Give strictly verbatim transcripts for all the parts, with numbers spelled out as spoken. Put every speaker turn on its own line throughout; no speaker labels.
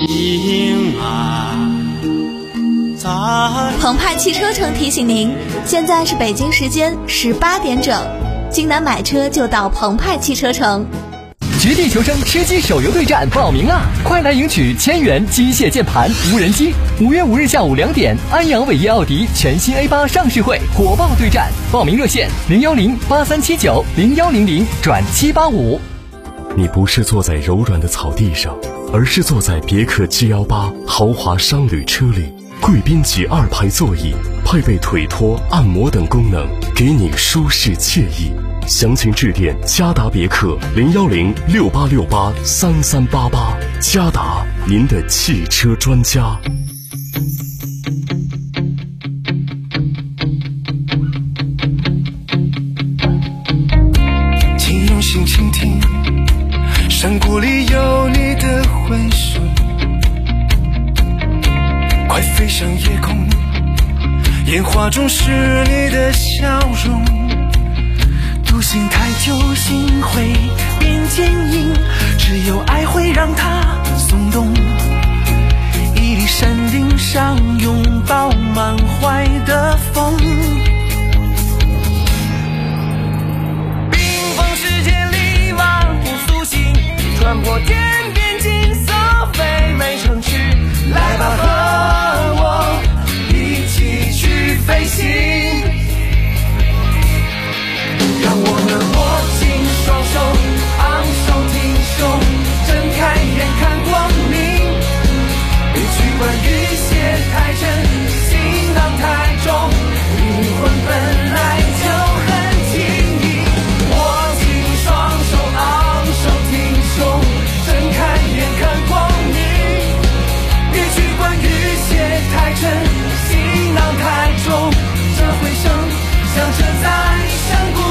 影啊在。
澎湃汽车城提醒您，现在是北京时间十八点整，京南买车就到澎湃汽车城。
绝地求生吃鸡手游对战报名啦！快来赢取千元机械键盘无人机。五月五日下午两点，安阳伟业奥迪全新 A 八 上市会火爆对战，报名热线零幺零八三七九零幺零零转七八五。
你不是坐在柔软的草地上，而是坐在别克 G 一八 豪华商旅车里，贵宾级二排座椅，配备腿托、按摩等功能，给你舒适惬意。详情致电嘉达别克零幺零六八六八三三八八，嘉达，您的汽车专家。
请用心倾听，山谷里有你的回声，快飞上夜空，烟花中是你的笑容。独行太久，心会变坚硬，只有爱会让它松动。屹立山顶上，拥抱满怀的风。冰封世界里，万物苏醒，穿破天边金色肥美城市。来吧，和我一起去飞行。让我们握紧双手，昂首挺胸，睁开眼看光明。别去管雨鞋太沉，行囊太重，灵魂本来就很轻盈。握紧双手，昂首挺胸，睁开眼看光明。别去管雨鞋太沉，行囊太重，这回声响彻在山谷。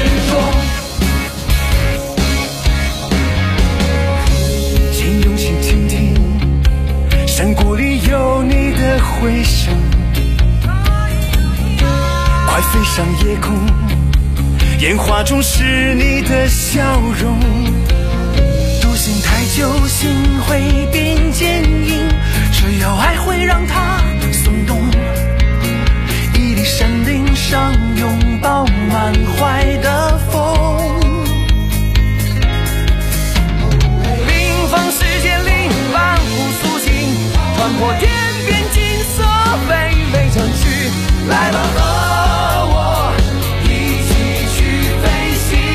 请用心倾听，山谷里有你的回声，快飞上夜空，烟花中是你的笑容。独行太久，心会变坚硬，只有爱会让它松动。屹立山顶上，拥抱满怀的风。冰封世界里，万物苏醒，穿破天边金色肥美城市。来吧，和我一起去飞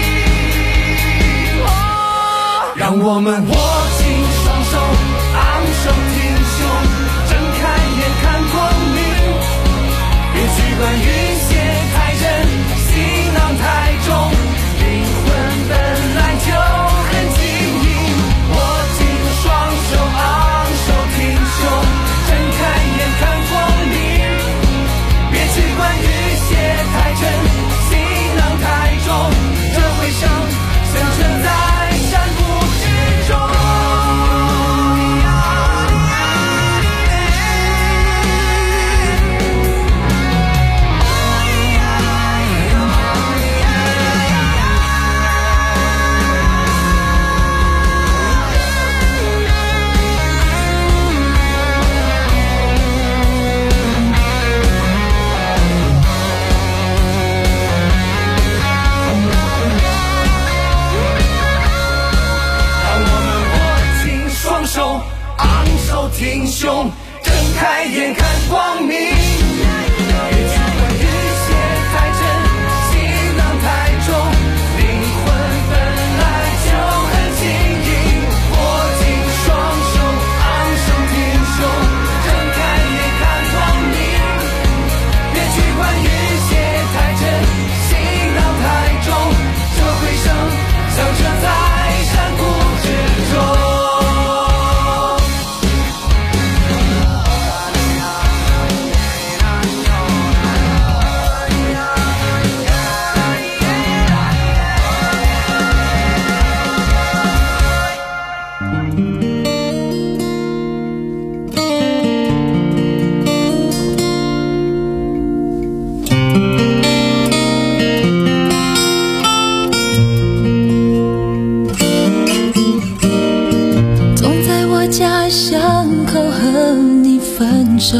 行。哦，让我们握紧双手，昂首挺胸，睁开眼看光明。别去管雨鞋太沉，行囊太重，灵魂本来就很轻盈。握紧双手，昂首挺胸，睁开眼看光明。别去管雨鞋太沉，行囊太重，这回声响彻在山谷之中。挺胸，睁开眼看光明。别去管雨鞋太沉，行囊太重，灵魂本来就很轻盈。握紧双手，昂首挺胸，睁开眼看光明。别去管雨鞋太沉，行囊太重，这回声响彻在山谷之中。
伤口和你分手，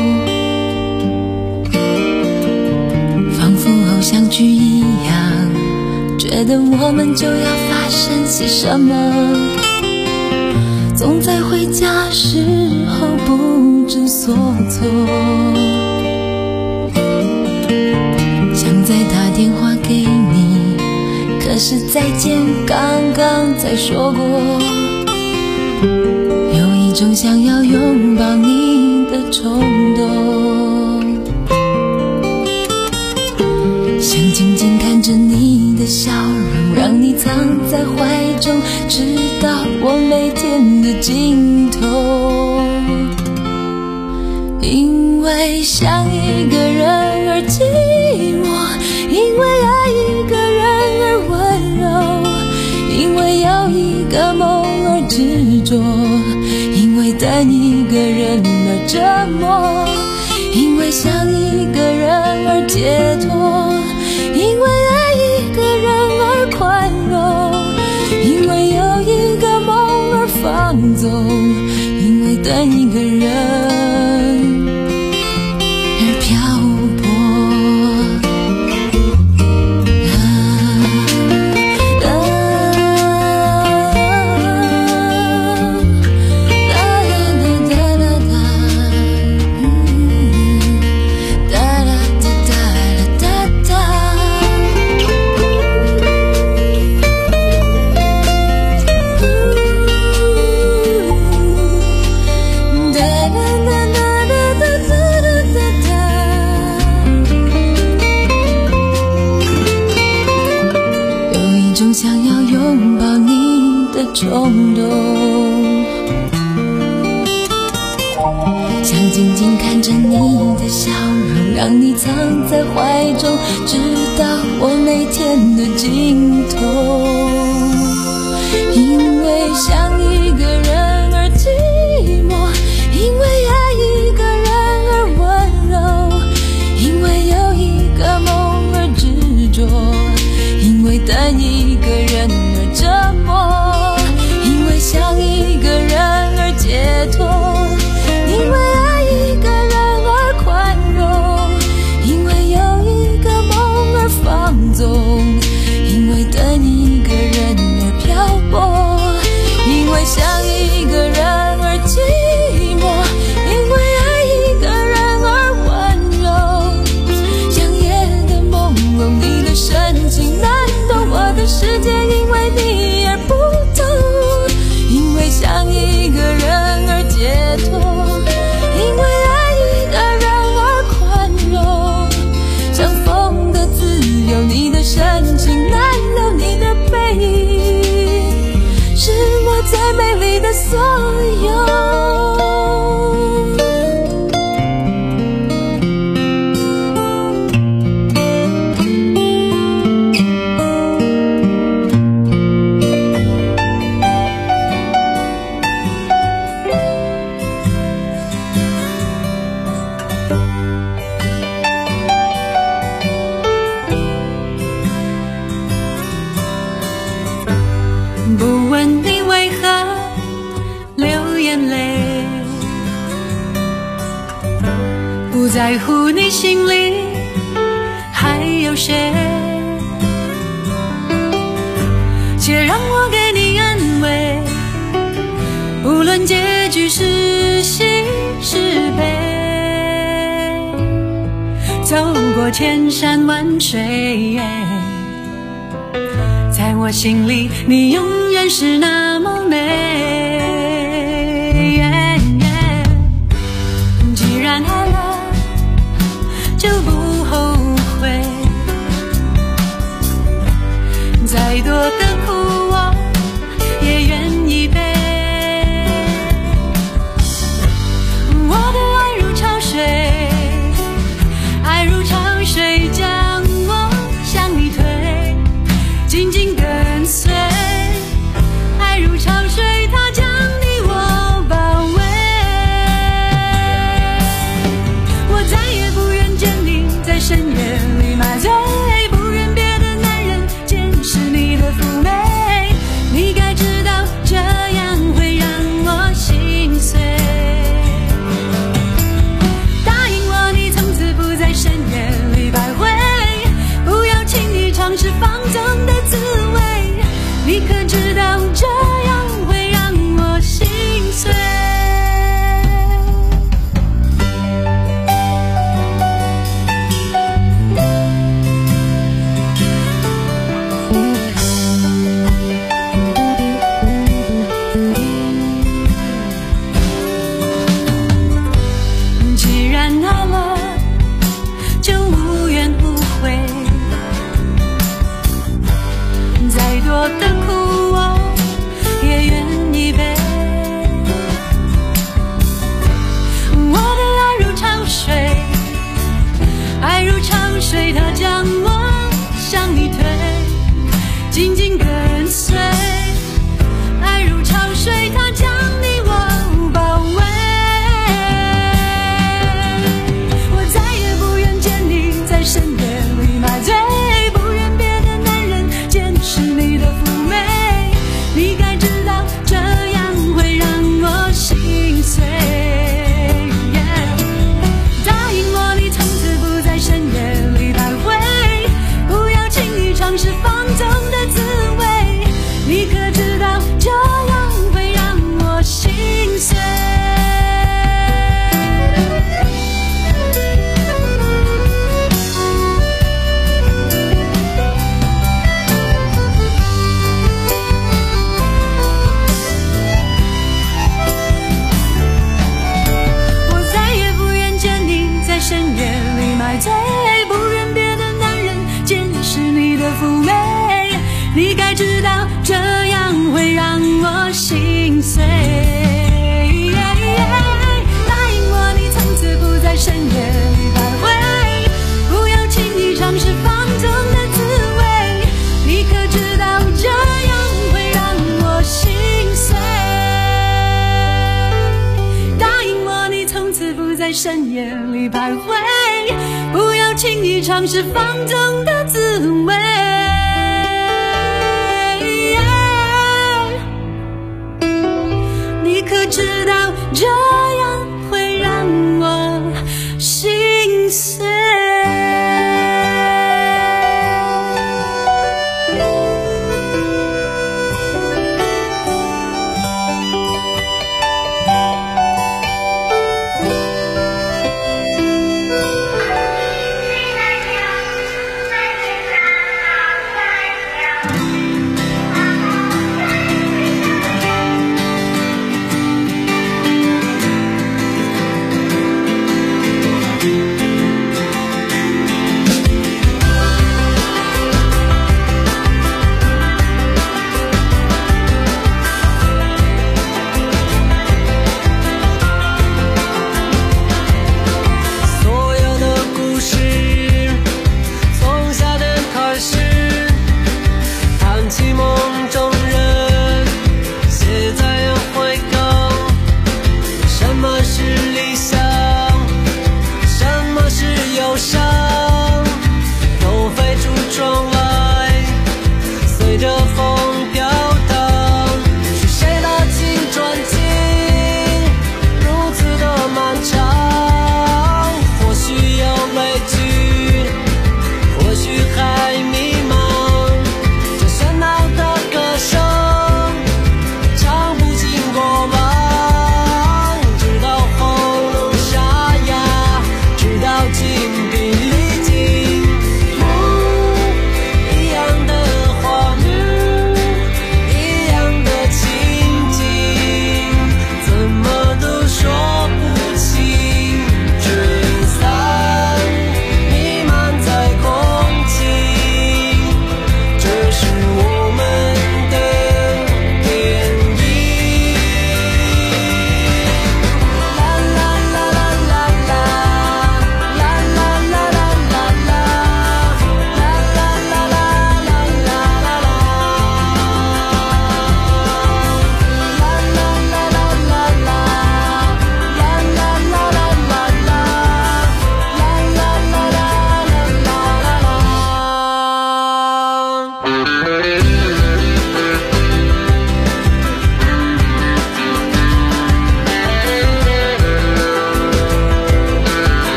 仿佛偶像剧一样，觉得我们就要发生些什么，总在回家时候不知所措，想再打电话给你，可是再见刚刚才说过，有一种想要拥抱你的冲动，想静静看着你的笑容，让你藏在怀中，直到我每天的尽头。因为想一个人而寂寞，因为爱一个人而温柔，因为有一个梦而执着，因为等一个人而折磨，因为想一个人而解脱，因为爱一个人而宽容，因为有一个梦而放纵，因为等一个人而漂泊。冲动，想静静看着你的笑容，让你藏在怀中，直到我每天的尽头。因为想一个人而寂寞，因为爱一个人而温柔，因为有一个梦而执着，因为等一个人而折磨，想一个人而解脱，因为爱一个人而宽容，因为有一个梦而放纵，因为等一个人而漂泊，因为想一个人而寂寞，因为爱一个人而温柔，像夜的朦胧，你的深情难懂我的世界，因为你而不同，因为想一个人而解脱，因为爱一个人而宽容，像风的自由，你的深情难留，你的背影是我最美丽的所有。
不问你为何流眼泪，不在乎你心里还有谁，且让我给你安慰，无论结局是喜是悲，走过千山万水，在我心里你永远是那么美。既然爱了就不后悔，再多的苦我也愿意背。我的爱如潮水，爱如潮水将我向你推，紧紧跟随，爱如潮水它将你该知道这样会让我心碎。答应我你从此不在深夜里徘徊，不要轻易尝试放纵的滋味，你可知道这样会让我心碎。答应我你从此不在深夜里徘徊，不要轻易尝试放纵的滋味，你可知道这样会让我心碎。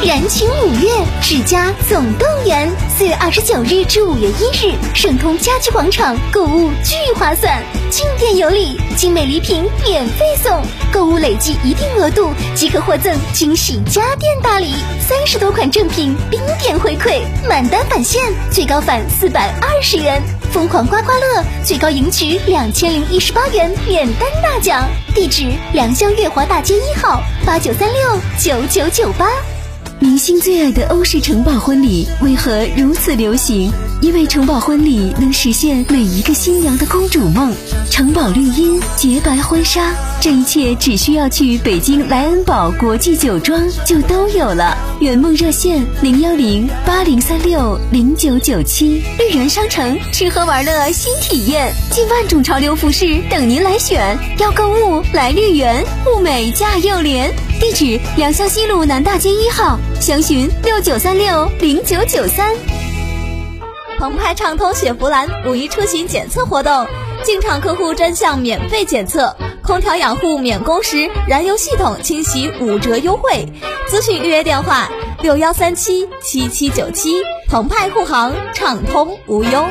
燃情五月，世嘉总动员，四月二十九日至五月一日，盛通家居广场购物巨划算，进店有礼，精美礼品免费送，购物累计一定额度即可获赠惊喜家电大礼，三十多款正品冰点回馈，满单返现，最高返四百二十元。疯狂刮刮乐，最高赢取两千零一十八元免单大奖。地址：良乡月华大街一号，八九三六九九九八。明星最爱的欧式城堡婚礼为何如此流行？因为城堡婚礼能实现每一个新娘的公主梦。城堡绿荫，洁白婚纱，这一切只需要去北京莱恩堡国际酒庄就都有了。圆梦热线零幺零八零三六零九九七。绿园商城，吃喝玩乐新体验，近万种潮流服饰等您来选。要购物来绿园，物美价又廉。地址：良乡西路南大街一号，详询六九三六零九九三。
澎湃畅通雪佛兰五一出行检测活动，进场客户专项免费检测，空调养护免工时，燃油系统清洗五折优惠。咨询预约电话六幺三七七七九七。澎湃护航，畅通无忧。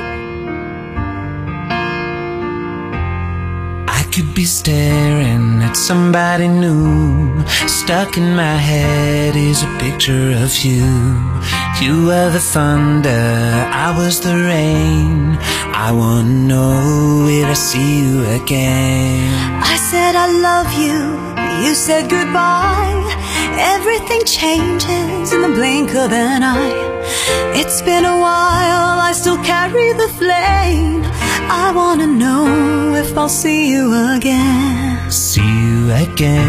Could be staring at somebody new. Stuck in my head is a picture of you. You were the thunder, I was the rain. I wanna know, will I see you again?
I said I love you, you said goodbye. Everything changes in the blink of an eye. It's been a while, I still carry the flame. I wanna know if I'll see you again.
See you again.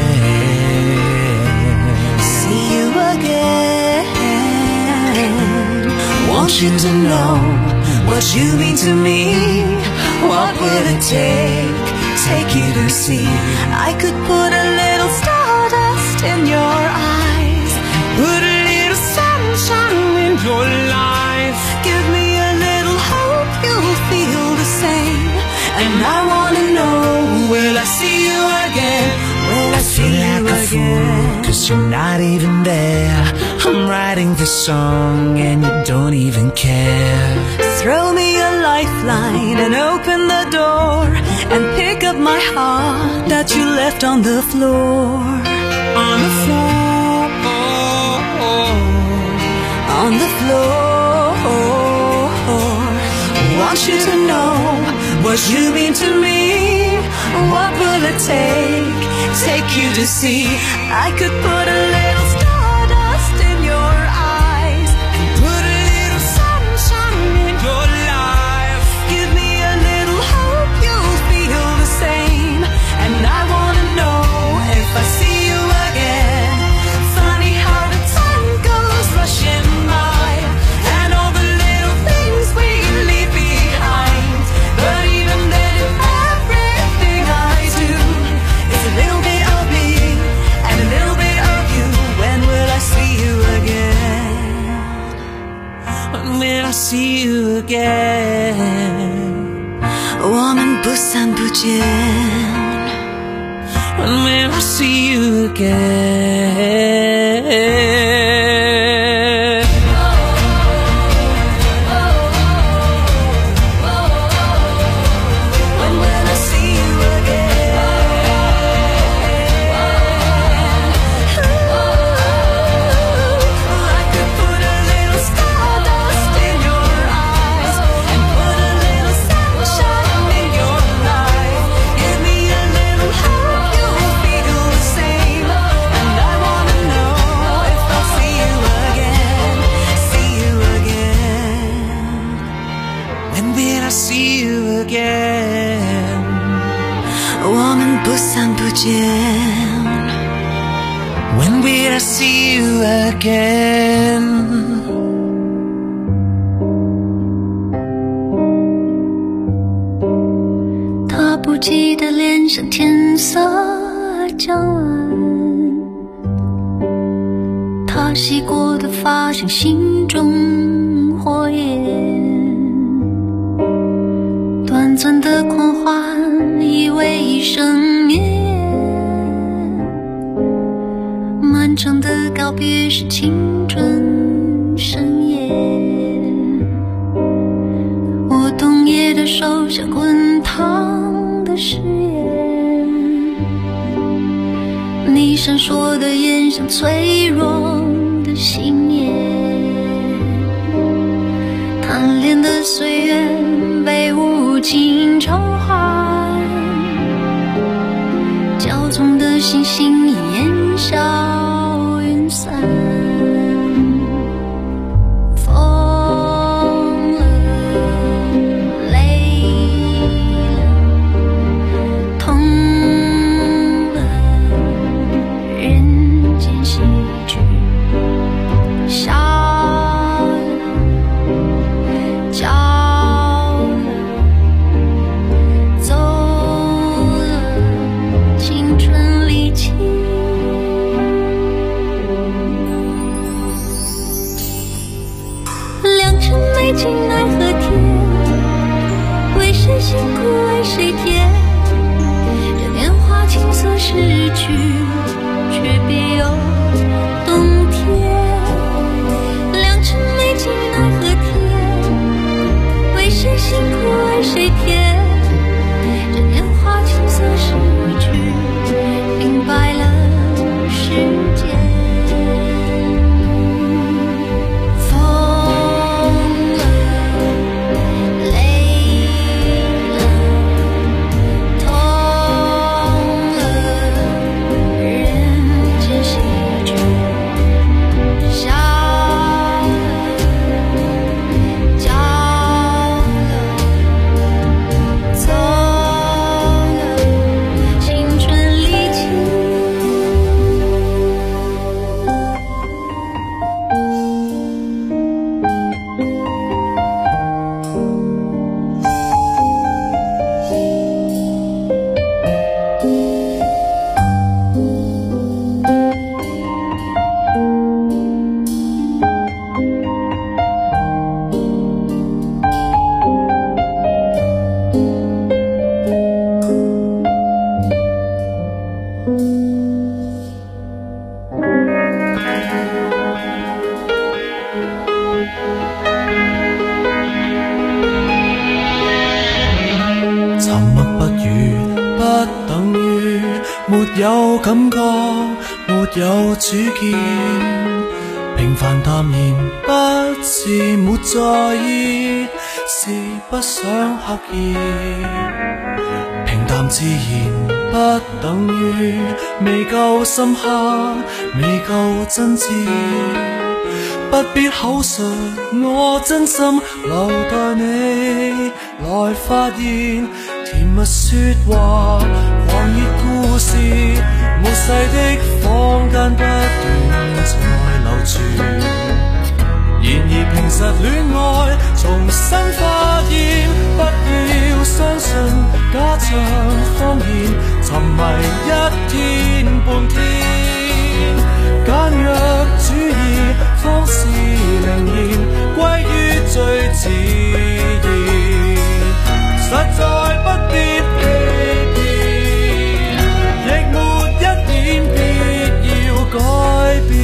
See you again. Want you to know what you mean to me. What will it take, take you to see? I could put a little stardust in your eyes,
put a little sunshine in your life.
Give me a little hope you'll feel the same.
And I wanna know, will I see you again? Will I see you like again? Cause you're not even there. I'm writing this song and you don't even care.
Throw me a lifeline and open the door, and pick up my heart that you left on the floor.
On the floor.
On the floor. Want you to know what you mean to me. What will it take, take you to see? I could put a little stardust in your eyes,
put a little sunshine in your life.
Give me a little hope you'll feel the same. And I wanna know if I see you again. Funny how the time goes rushing by, and all the little things we leave behind. But even then, everything I do is a little bit of me and a little bit of you. When will I see you again?
When will I see you again?
我们不散不见。
When will I see you again? See you again.
我们不散不见。
When will I see you again?
他不记得脸上天色将晚，他洗过的发像心中火焰。短暂的狂欢以为一生眠，漫长的告别是青春深夜，我冬夜的手像滚烫的誓言，你闪烁的眼像脆弱的信念，贪恋的岁月被无情偿还，骄纵的星星烟消云散，疯了，累了，痛了，人间喜剧，笑了，骄了，走了，青春离奇。良辰美景奈何天，为谁辛苦为谁甜，这年华青涩逝去，却别有冬天。良辰美景奈何天，为谁辛苦为谁甜，这年华青涩逝去，明白了世间。
沉默不語不等於沒有感覺，沒有主見。平凡淡然不是沒在意，是不想刻意。平淡自然不等於未夠深刻，未夠真摯。不必口述，我真心留待你來發現。甜蜜說話，狂熱故事，末世的坊間不斷在流傳。然而平實戀愛重新發現，不要相信假象謊言，沉迷一天半天，簡約主義方是靈言，歸於最自然。實在不必欺騙，亦沒一點必要改變。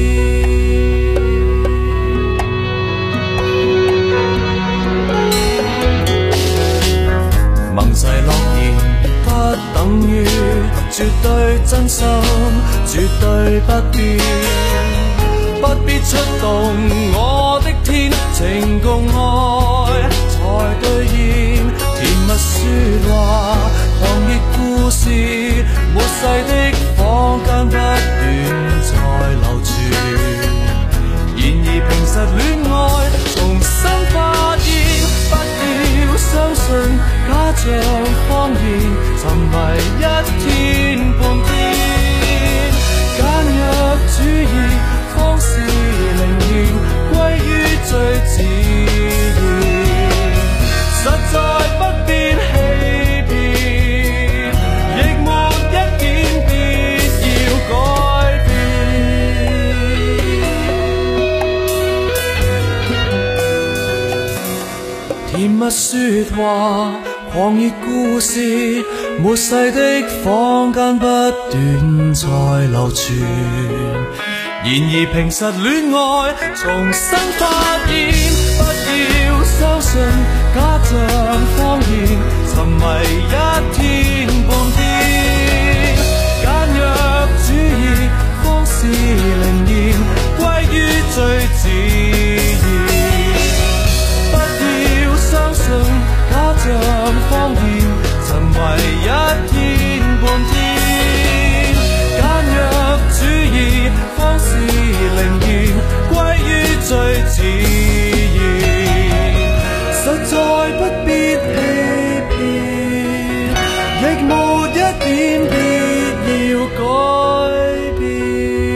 盟誓諾言不等於絕對真心，絕對不變。不必出動我的天，情共愛才兌現。甜蜜說話，狂熱故事，末世的坊間不斷在流傳。然而平實戀愛重新發現，不要相信假象謊言，沉迷一天半天，簡約主義方是靈言，歸於最自然。實在不必欺騙，亦沒一點必要改變。甜蜜說話，狂熱故事，末世的坊間不斷在流傳。 然而平實戀愛重新發現，不要相信假象謊言，沉迷一天半天，簡約主義方是靈驗，歸於最自然。不要相信假象謊言，沉迷一天半天，簡約主義方是靈驗，歸於最自然。實在不必欺騙，亦沒一點必要改變。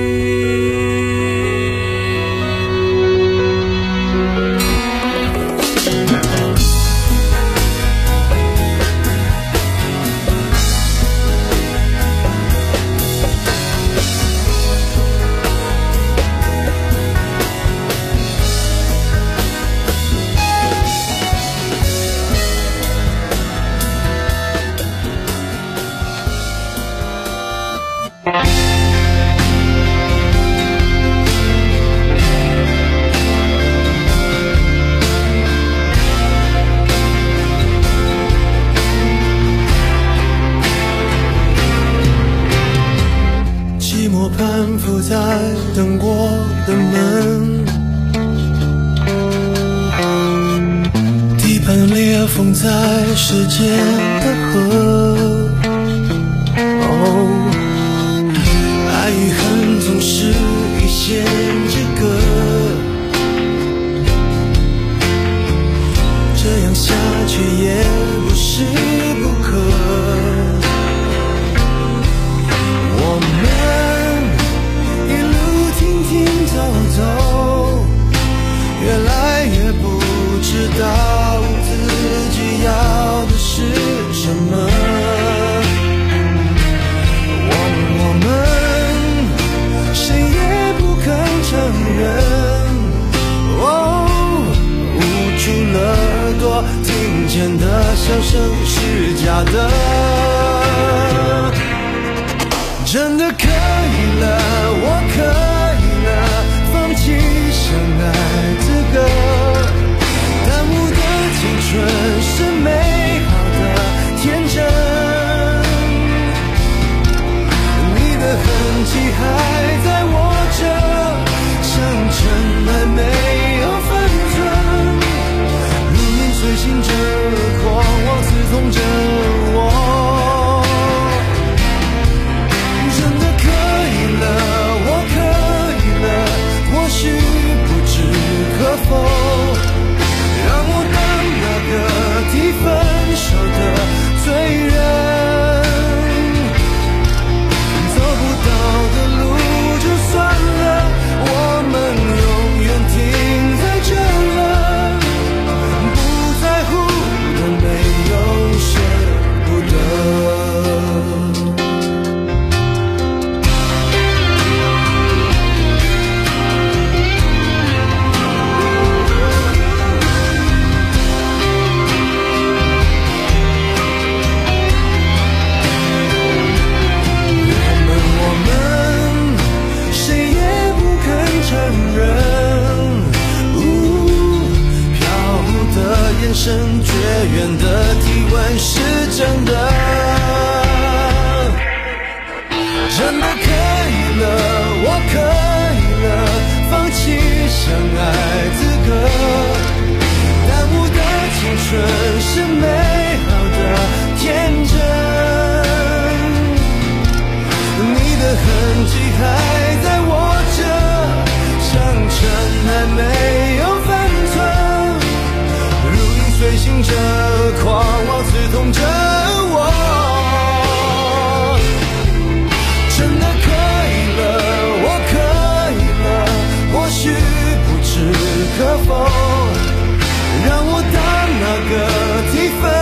攀附在等过的门，地板裂缝在时间的河。哦，爱与恨总是一线之隔，这样下去也不是不可。我们走走，越来越不知道自己要的是什么。我们我们谁也不肯承认，哦，捂住了耳朵，听见的笑声是假的。真的可以了，我可以了，放弃相爱资格，耽误的青春是美好的天真，你的痕迹还在我这，像尘埃没有分寸，如影随形着，狂妄刺痛着我。或许不知可否让我当那个提分手的罪人，走不到的路就算了，我们永远停在这了，不在乎的没有舍不得。眼神绝缘的体温是真的，真的可以了，我可以了，放弃相爱资格，耽误的青春是美好的天真，你的痕迹还在我这，像尘埃没有分寸，随行着，狂妄刺痛着我。真的可以了，我可以了，或许不知可否让我当那个提分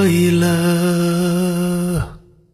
以了。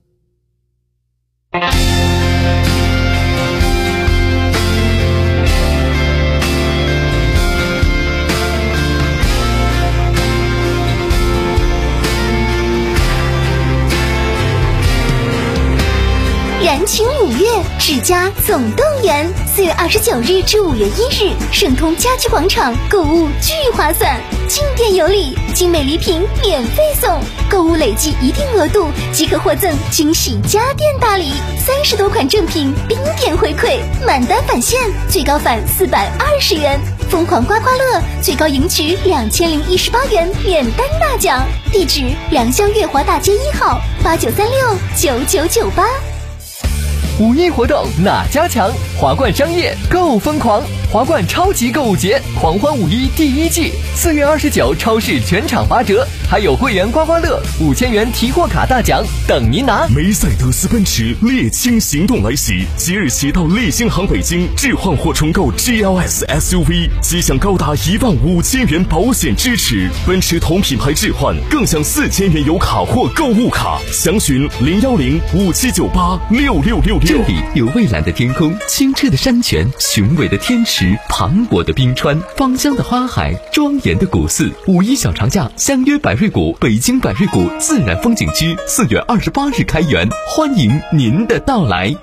燃情五月，世嘉总动员，四月二十九日至五月一日，盛通家居广场购物巨划算，进店有礼，精美礼品免费送，购物累计一定额度即可获赠惊喜家电大礼，三十多款正品冰点回馈，满单返现，最高返四百二十元。疯狂刮刮乐最高赢取两千零一十八元免单大奖，地址良乡月华大街一号八九三六九九九八。
五一活动哪家强？华冠商业购疯狂，华冠超级购物节狂欢五一第一季，四月二十九超市全场八折，还有会员刮刮乐五千元提货卡大奖等您拿。
梅赛德斯奔驰猎青行动来袭，即日起到猎星航北京置换或重购 G L S S U V， 即享高达一万五千元保险支持，奔驰同品牌置换更享四千元油卡或购物卡，详询零幺零五七九八六六六六。
这里有蔚蓝的天空，清澈的山泉，雄伟的天池，磅礴的冰川，芳香的花海，庄严的古寺。五一小长假相约百瑞谷北京百瑞谷自然风景区，四月二十八日开园，欢迎您的到来。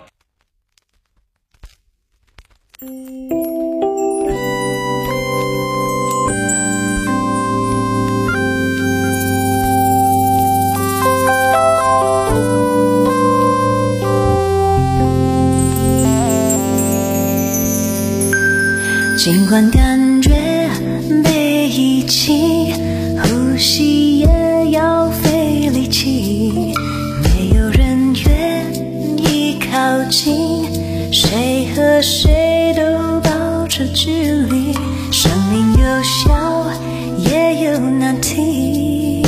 尽管感觉被遗弃，呼吸也要费力气，没有人愿意靠近，谁和谁都保持距离，生命有笑也有难题，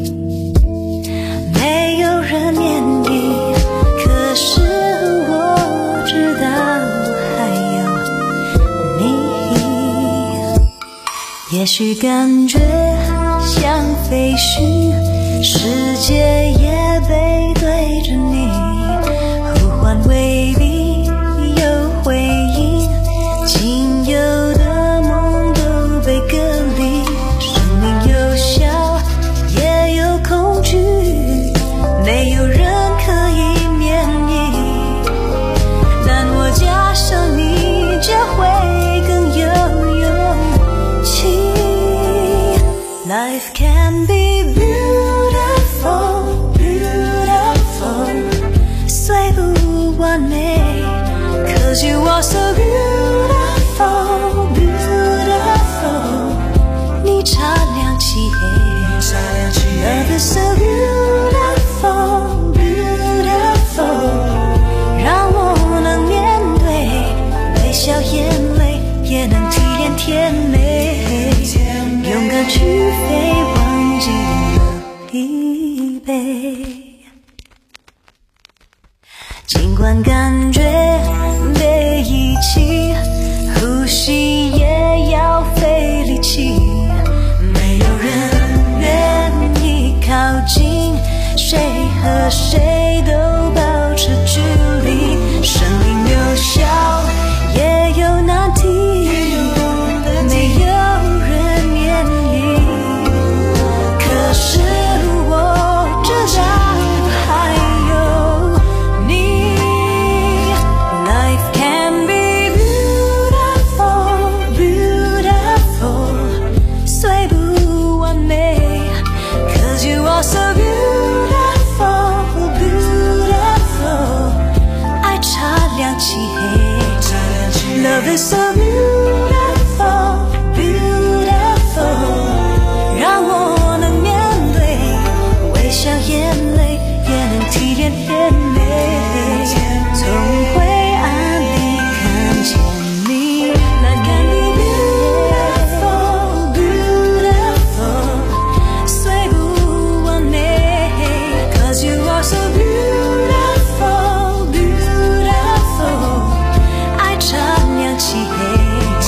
没有人愿意，可是我知道也许感觉像废墟，世界也背对着你，呼唤未必有回应，仅有的梦都被隔离，生命有笑也有恐惧，没有人可以免疫，但我加上你就会更有勇气。Life can be beautiful, beautiful， 虽不完美 Cause you are so beautiful, beautiful， 你擦亮漆黑 Love is so beautiful, beautiful， 让我能面对微笑眼泪，也能体谅甜美，勇敢去飞，忘记了疲惫。尽管感觉被遗弃，呼吸也要费力气，没有人愿意靠近，谁和谁都保持距离，生命有笑也有难题，没有人愿意，可是我知道还有你。 Life can be beautiful, beautiful， 虽不完美 Cause you are so beautiful, beautiful， 爱擦亮漆黑 Love is so beautiful, beautiful， 让我能面对微笑眼泪，也能体谅甜美，从灰暗里看见你。 Life can be beautiful, beautiful， 虽不完美 Cause you are so beautiful, beautiful， 爱擦亮漆黑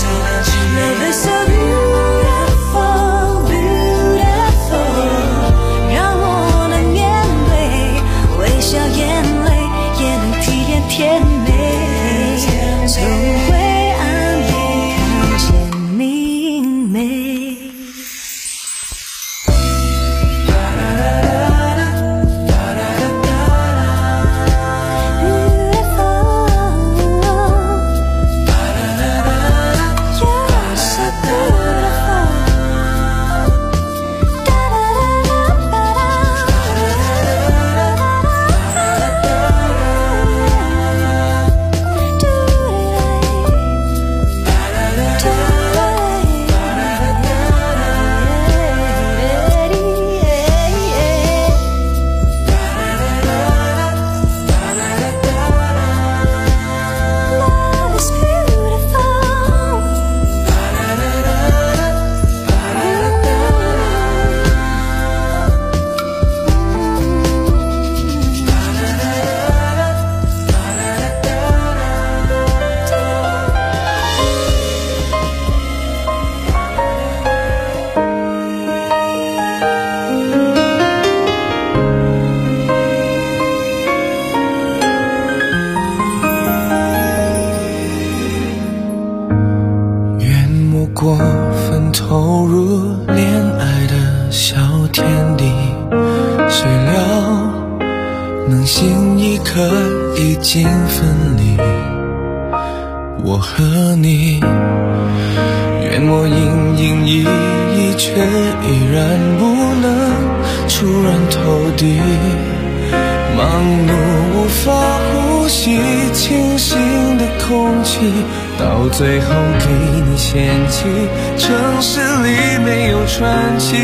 过分投入恋爱的小天地，谁料能心一刻已经分离。我和你愿莫营营役役，却依然不能出人头地。忙碌无法呼吸清新的空气，到最后给你嫌弃，城市里没有传奇。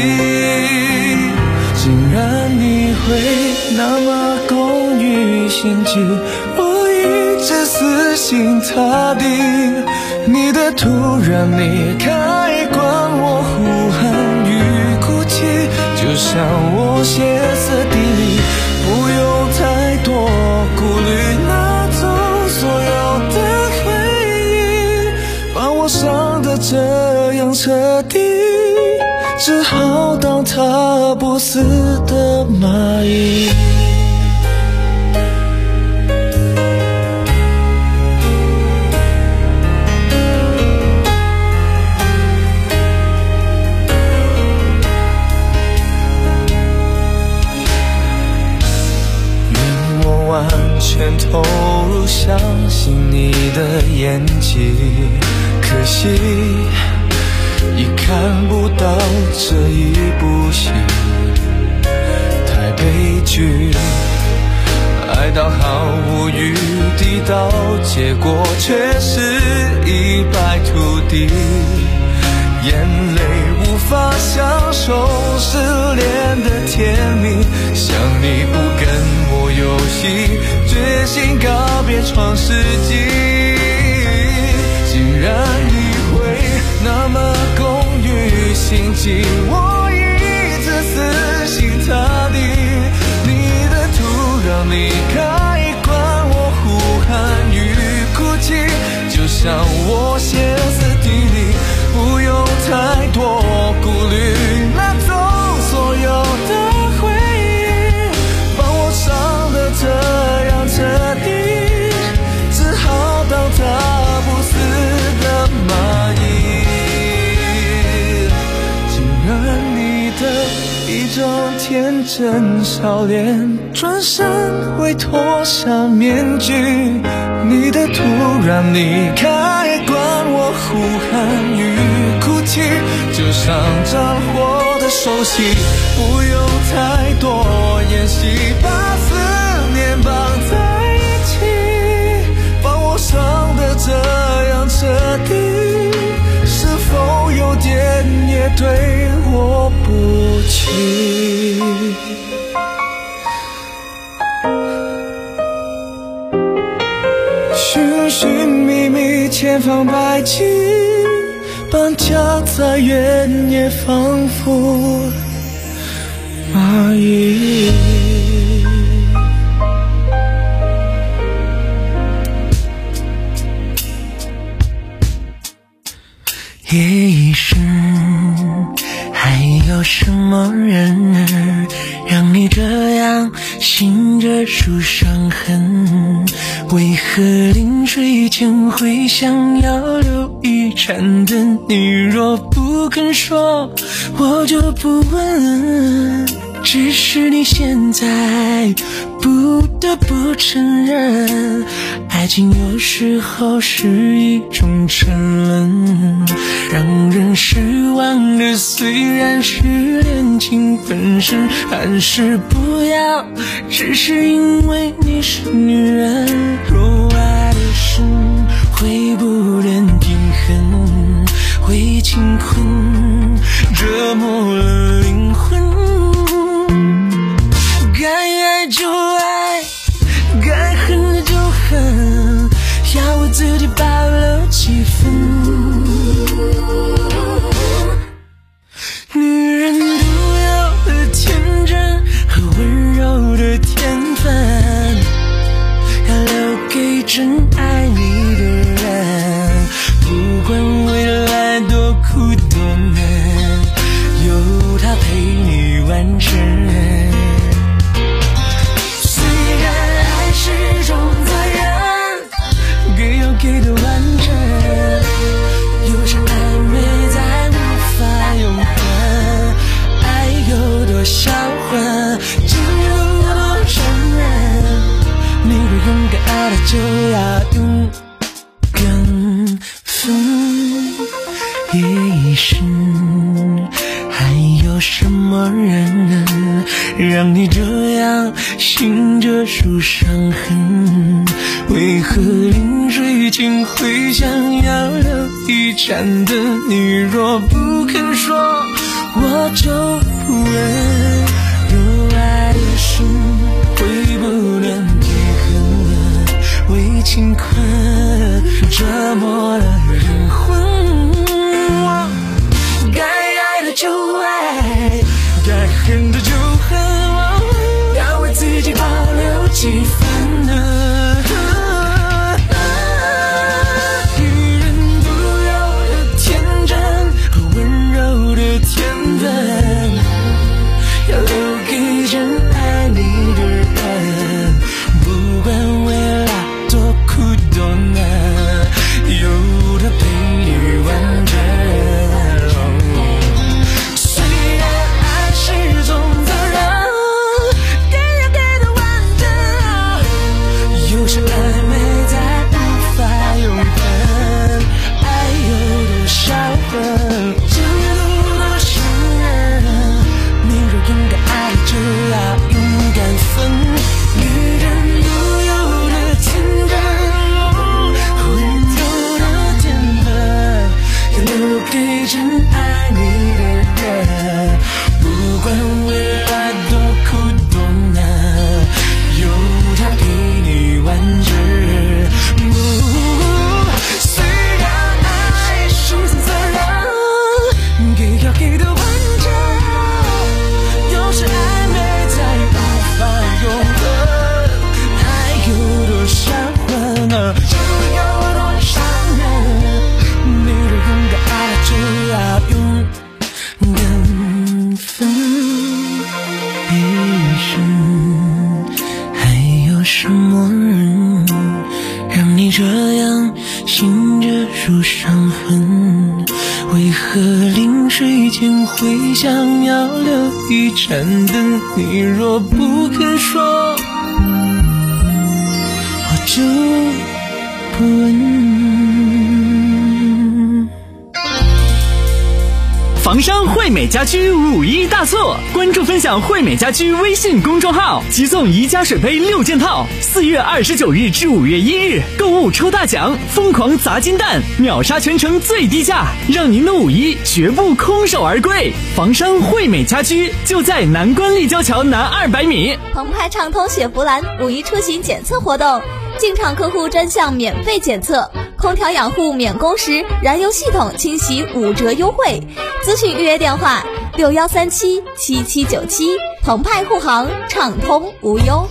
竟然你会那么工于心计，我一直死心塌地。你的突然离开管我呼喊与哭泣，就像我歇斯底里，不用太多顾虑，拿走所有的回忆，把我伤得这样彻底，只好当它不死的蚂蚁。完全投入，相信你的演技，可惜已看不到这一部戏，太悲剧，爱到毫无余地，到结果却是一败涂地，眼泪无法享受失恋的甜蜜，想你不跟我游戏，决心告别创世纪。竟然你会那么工于心计，我一直死心塌地。你的突然离开管我呼喊与哭泣，就像我歇斯底里，不用太多顾虑，拿走所有的回忆，把我伤得这样彻底，只好当它不死的蚂蚁。竟然你的一张天真笑脸，转身会脱下面具，你的突然离开管我呼喊与哭泣，就像战火的手戏，不用太多演戏，把思念绑在一起，把我伤得这样彻底，是否有点也对我不起？寻寻觅觅，千方百计，搬家再远也仿佛蚂蚁。
夜已深，还有什么人让你这样醒着数伤痕？为何临睡前会想要留一盏灯？你若不肯说，我就不问，只是你现在不得不承认，爱情有时候是一种沉沦，让人失望的虽然是恋情本身，还是不要，只是因为你是女人。若爱的深，会不能平衡，会惊困，折磨了灵魂。该爱就爱，该恨就恨，要我自己保留几分。女人独有的天真和温柔的天分，要留给真爱你的人，不管未来多苦多难，有他陪你完成。虽然爱是种责任，给要给的完整，有时暧昧在
要勇敢分一生。还有什么人让你这样醒着数伤痕？为何临睡前会想要留一盏灯？你若不肯说，我就不问。若爱的心会不能贴合，为情困折磨了人魂。该爱的就爱，该恨的就恨，要为自己保留几分呢？会想要留一盏灯，你若不肯说，我就不问。
房商惠美家居五一大促，关注分享惠美家居微信公众号，即送宜家水杯六件套。四月二十九日至五月一日，购物抽大奖，疯狂砸金蛋，秒杀全城最低价，让您的五一绝不空手而归。房商惠美家居就在南关立交桥南二百米。
澎湃畅通雪佛兰五一出行检测活动，进场客户专项免费检测，空调养护免工时，燃油系统清洗五折优惠。咨询预约电话六幺三七七七九七，澎湃护航，畅通无忧。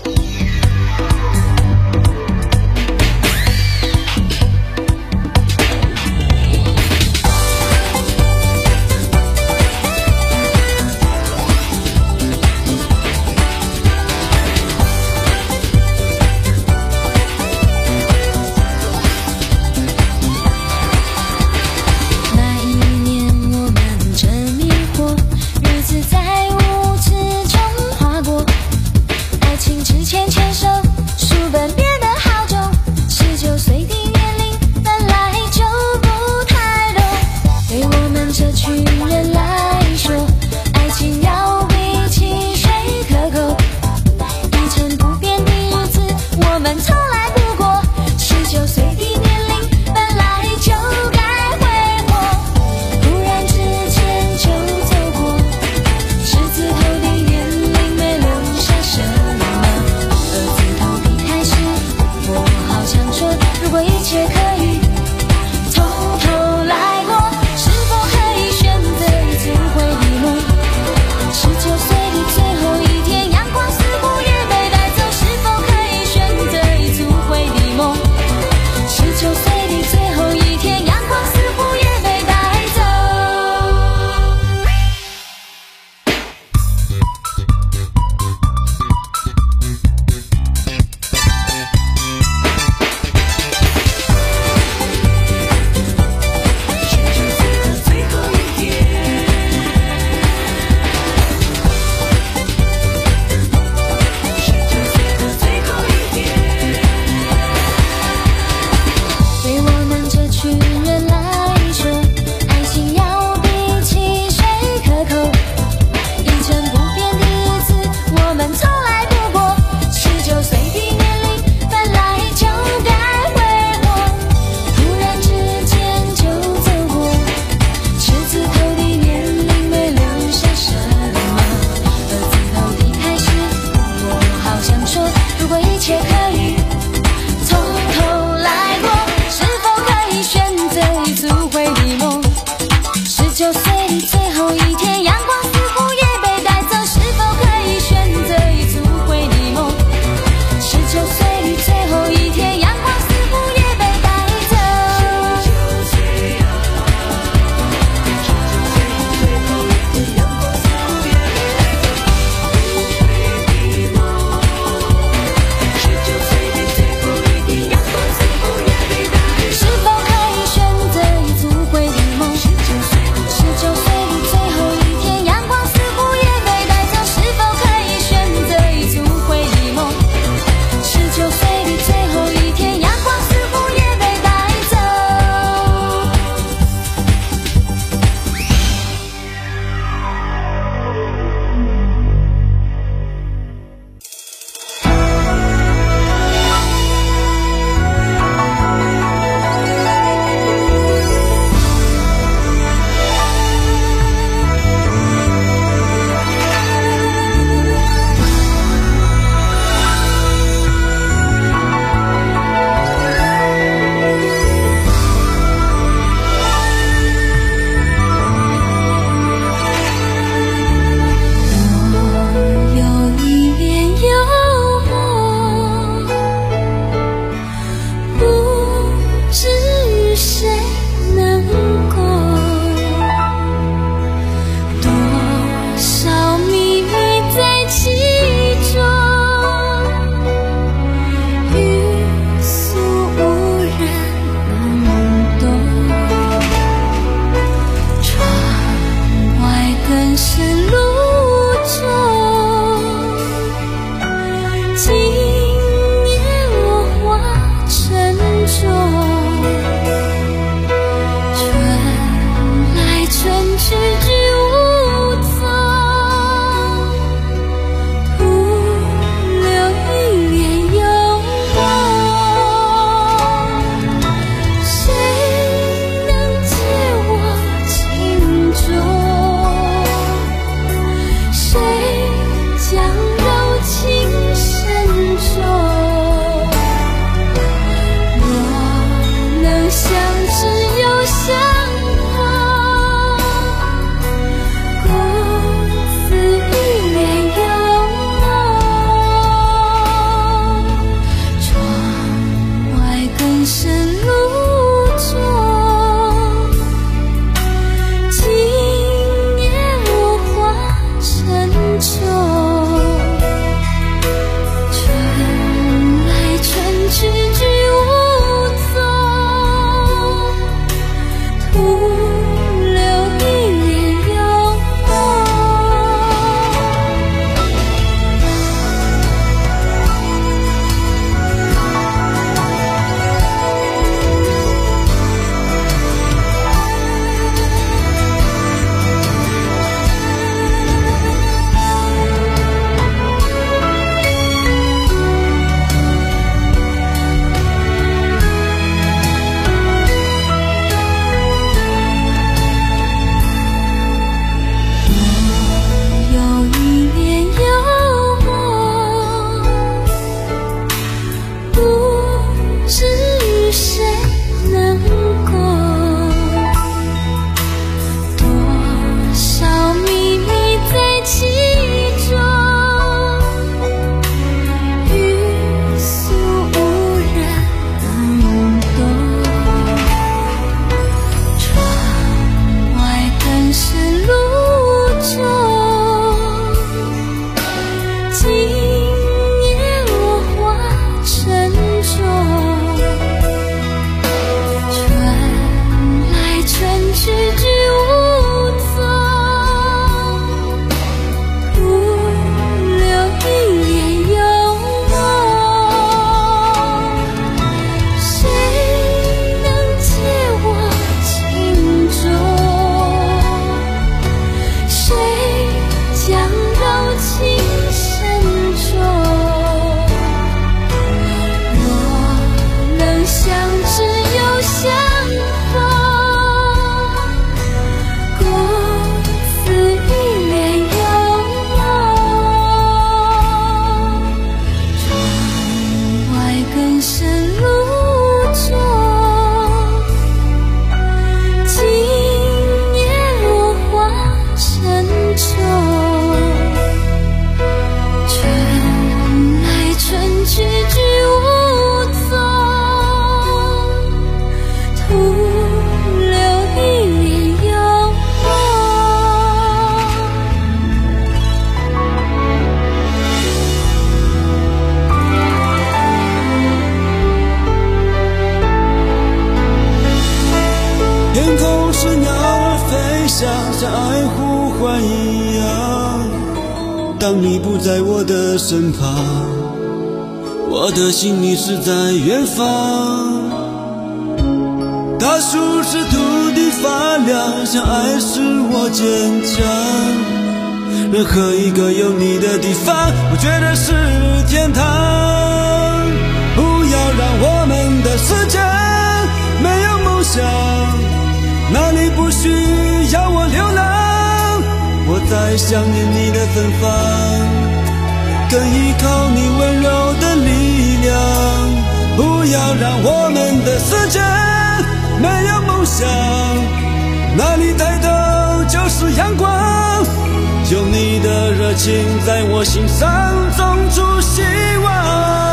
当你不在我的身旁，我的心里是在远方。大树是土地发亮，像爱使我坚强。任何一个有你的地方，我觉得是天堂。不要让我们的世界没有梦想，哪里不需要我流浪。我在想念你的芬芳，更依靠你温柔的力量。不要让我们的世界没有梦想，哪里抬头就是阳光。有你的热情在我心上种出希望。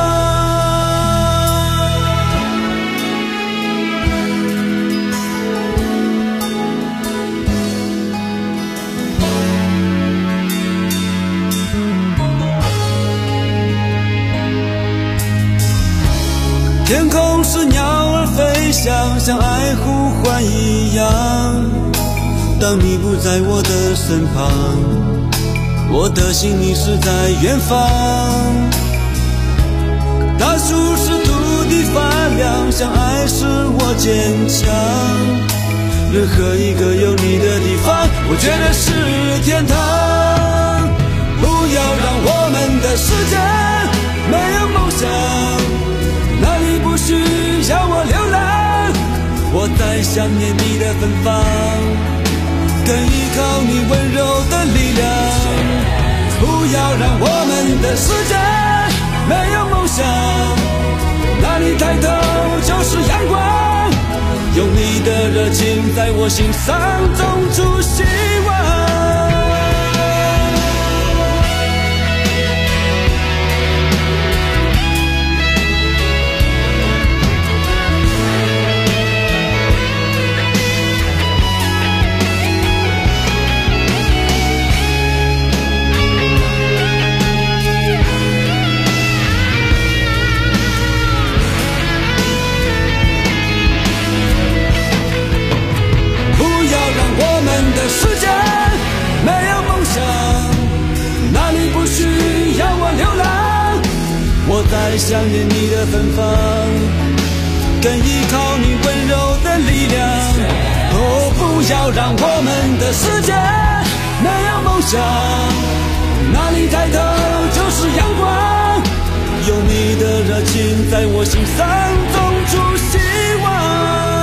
当你不在我的身旁，我的心你是在远方。大树是土地发亮，像爱使我坚强。任何一个有你的地方，我觉得是天堂。不要让我们的世界没有梦想，哪里不需要我流浪？我在想念你的芬芳，更依靠你温柔的力量。不要让我们的世界没有梦想，哪里抬头就是阳光，用你的热情在我心上种出希望。世界没有梦想，哪里不需要我流浪？我在想念你的芬芳，更依靠你温柔的力量。哦，不要让我们的世界没有梦想，哪里抬头就是阳光，有你的热情在我心上种出希望。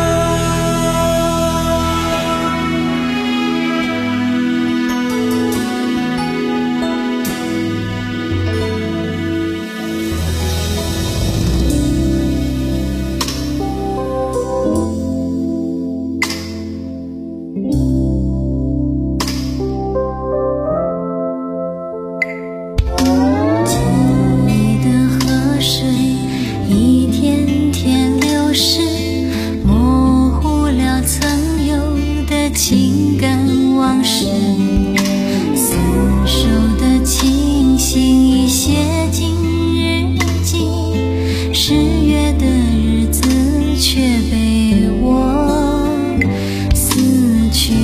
情感往事，厮守的情形已写进日记，十月的日子却被我撕去。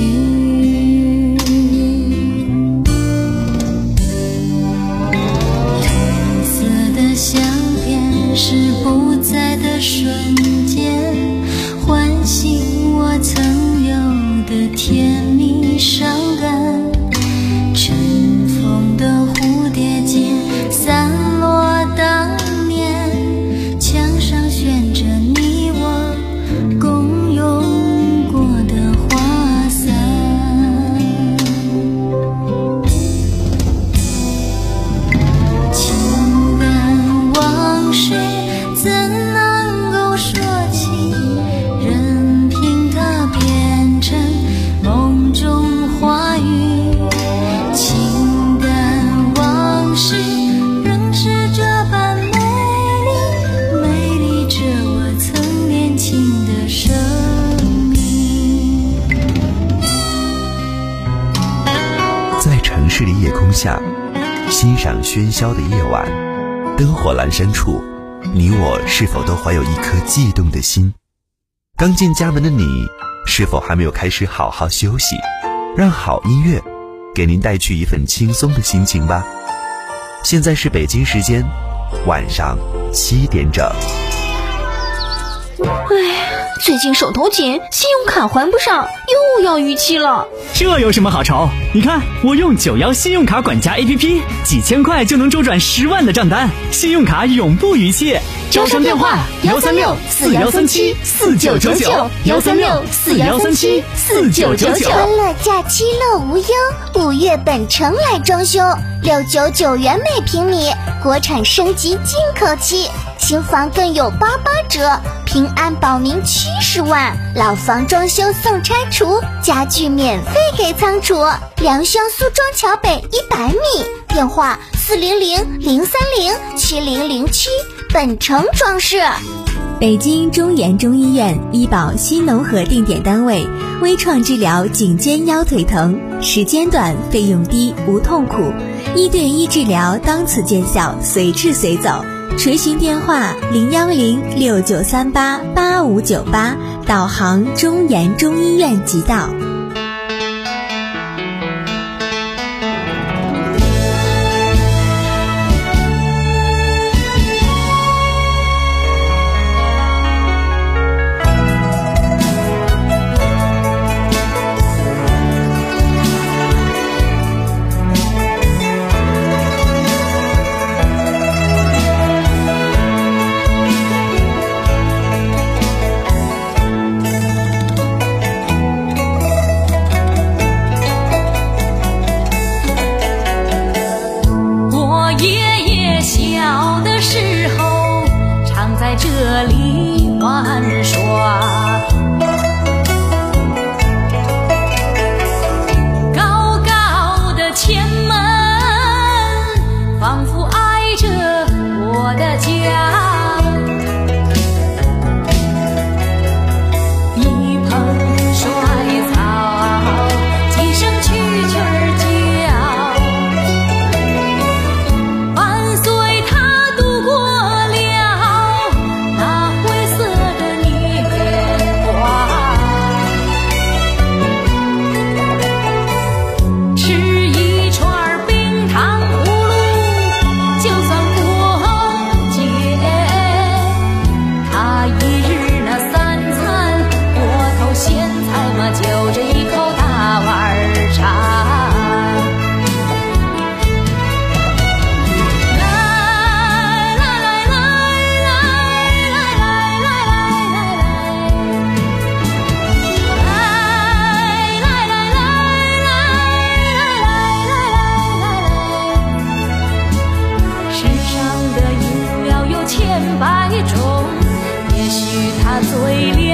褪色的相片是不在的瞬间，唤醒我曾有的甜蜜伤感，尘封的蝴蝶结散落当年，墙上悬着你我共用过的花伞。情感往事怎能够说起，任凭它变成梦中花语，情感往事仍是这般美丽，美丽着我曾年轻的生命。
在城市的夜空下，欣赏喧嚣的夜晚，灯火阑珊处，你我是否都怀有一颗悸动的心？刚进家门的你，是否还没有开始好好休息？让好音乐给您带去一份轻松的心情吧。现在是北京时间晚上七点整。
唉，最近手头紧，信用卡还不上，又要逾期了。
这有什么好愁？你看我用九幺信用卡管家 A P P， 几千块就能周转十万的账单，信用卡永不逾期。
招商电话幺三六四幺三七四九九九，幺三六四幺三七四九九九。
欢乐假期乐无忧，五月本城来装修，六九九元每平米，国产升级进口漆，新房更有八八折，平安保您七十万，老房装修送拆除，家具免费给仓储。良乡苏庄桥北一百米，电话四零零零三零七零零七。本城装饰。
北京中研中医院医保新农合定点单位，微创治疗颈肩腰腿疼，时间短，费用低，无痛苦，一对一治疗当此见效，随治随走。垂询电话零幺零六九三八八五九八，导航中研中医院即到。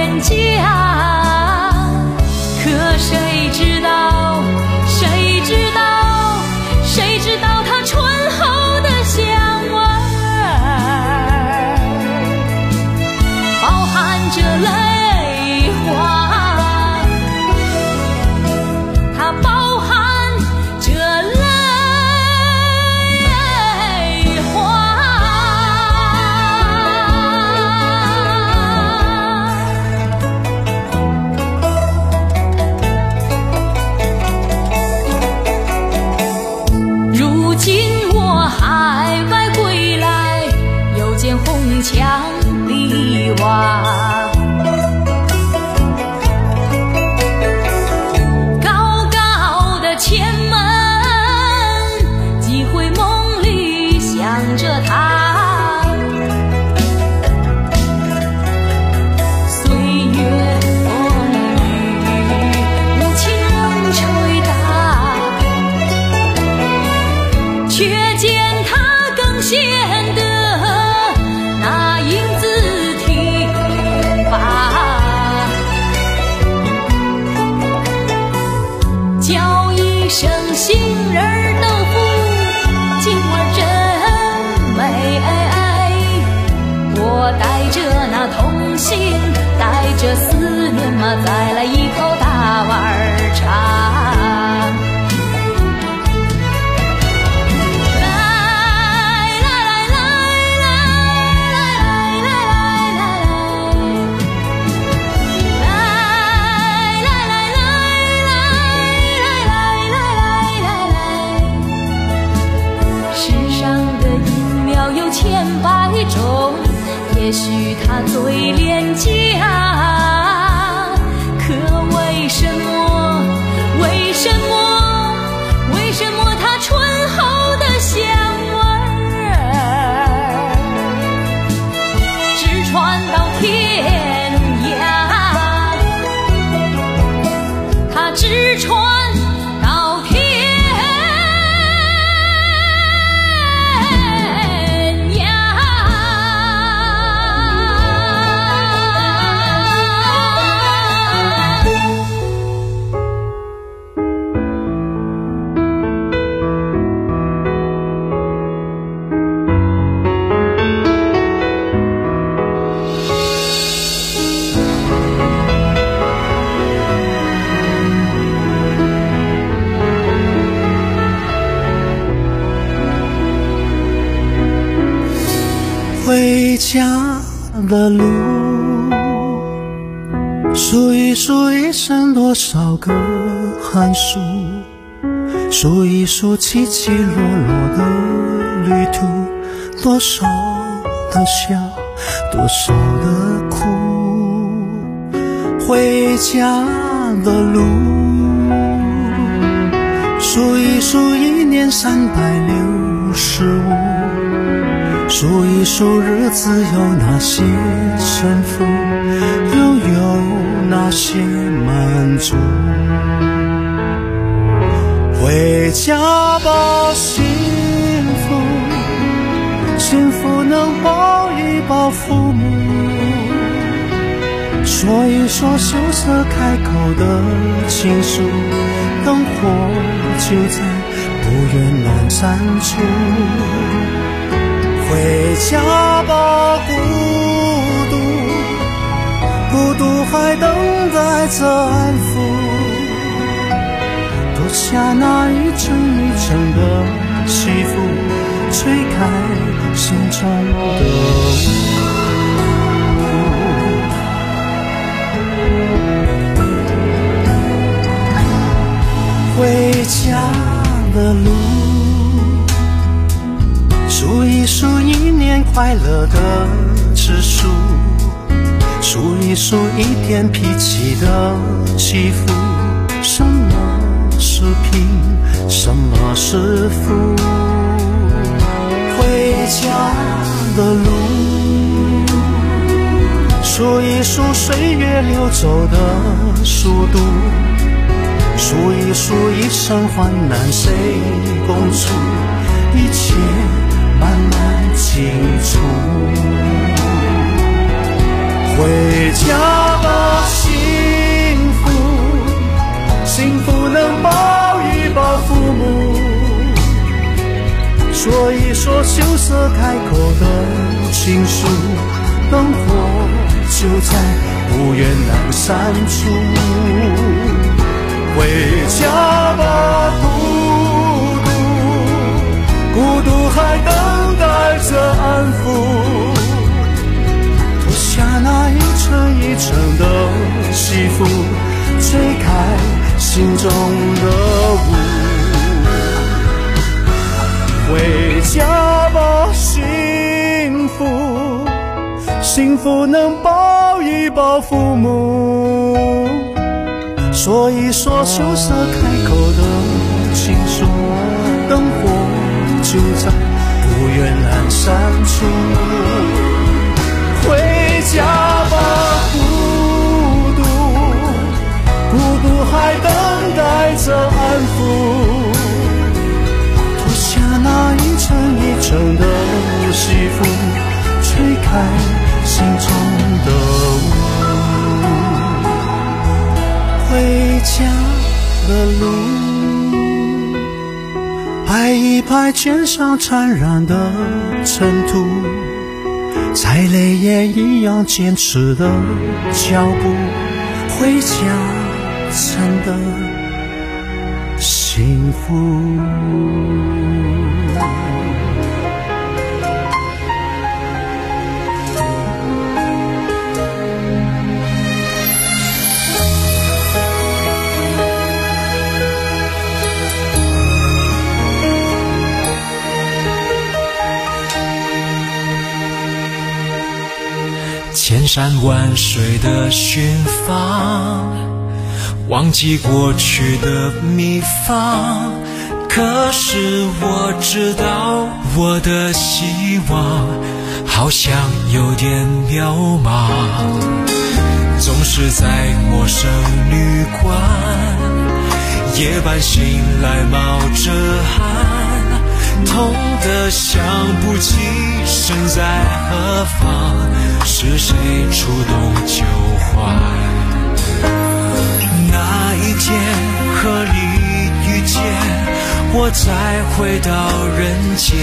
脸颊，可谁知道，谁知道，谁知道它醇厚的香味儿，包含着泪花。墙里瓦，高高的前门，几回梦里想着他。岁月风雨无情吹打，却见他更显得那英姿挺拔，叫一声杏仁豆腐，今晚真美。我带着那痛心，带着思念嘛，再来一口大碗茶。千百种，也许他最廉价，可为什么？为什么？为什么他醇厚的香味儿直传到天涯？他直传。
回家的路，数一数一生多少个寒暑，数一数起起落落的旅途，多少的笑，多少的苦。回家的路，数一数一年三百六十五，数一数日子有哪些胜负，又有哪些满足。回家吧，幸福，幸福能抱一抱父母，说一说羞涩开口的情书，灯火就在不远阑珊处。回家吧，孤独，孤独还等待着安抚，脱下那一层一层的西服，吹开心中的雾。回家的路，数一数一年快乐的指数，数一数一天脾气的起伏，什么是贫，什么是富。回家的路，数一数岁月流走的速度，数一数一生患难谁共处，一切慢慢清楚。回家吧，
情书，灯火就在不远阑珊处。回家吧，孤独，孤独还等待着安抚。脱下那一层一层的西服，吹开心中的雾。回家吧，幸福，幸福能抱一抱父母，说一说羞涩开口的情书，灯火就在不远阑珊处。回家吧，孤独，孤独还等待着安抚。脱下那一层一层的西服，吹开心中的雾。回家的路，拍一拍肩上缠染的尘土，再累也一样坚持的脚步。回家真的幸福。
千山万水的寻访，忘记过去的秘方。可是我知道我的希望好像有点渺茫，总是在陌生旅馆，夜半醒来冒着汗，痛得想不起身在何方，是谁触动旧欢。那一天和你遇见，我再回到人间，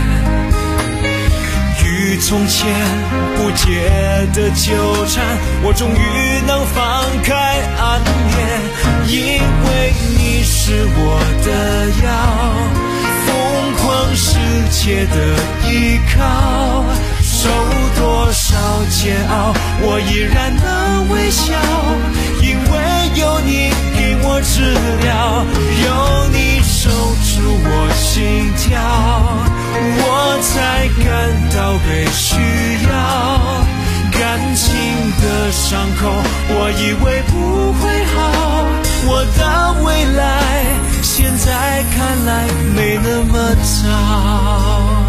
与从前不解的纠缠，我终于能放开安眠，因为你是我的药，疯狂世界的依靠，受多少煎熬我依然能微笑，因为有你给我治疗，有你守住我心跳，我才感到被需要。感情的伤口我以为不会好，我的未来现在看来没那么糟。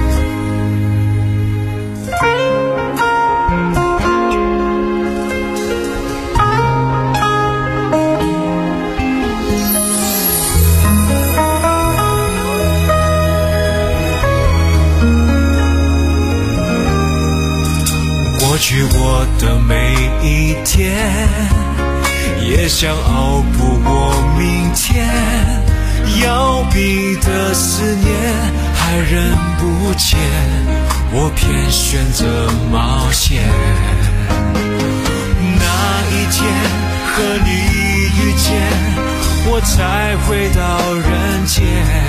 过去我的每一天，也想熬不过明天，要逼的思念还忍不见，我偏选择冒险。那一天和你遇见，我才回到人间，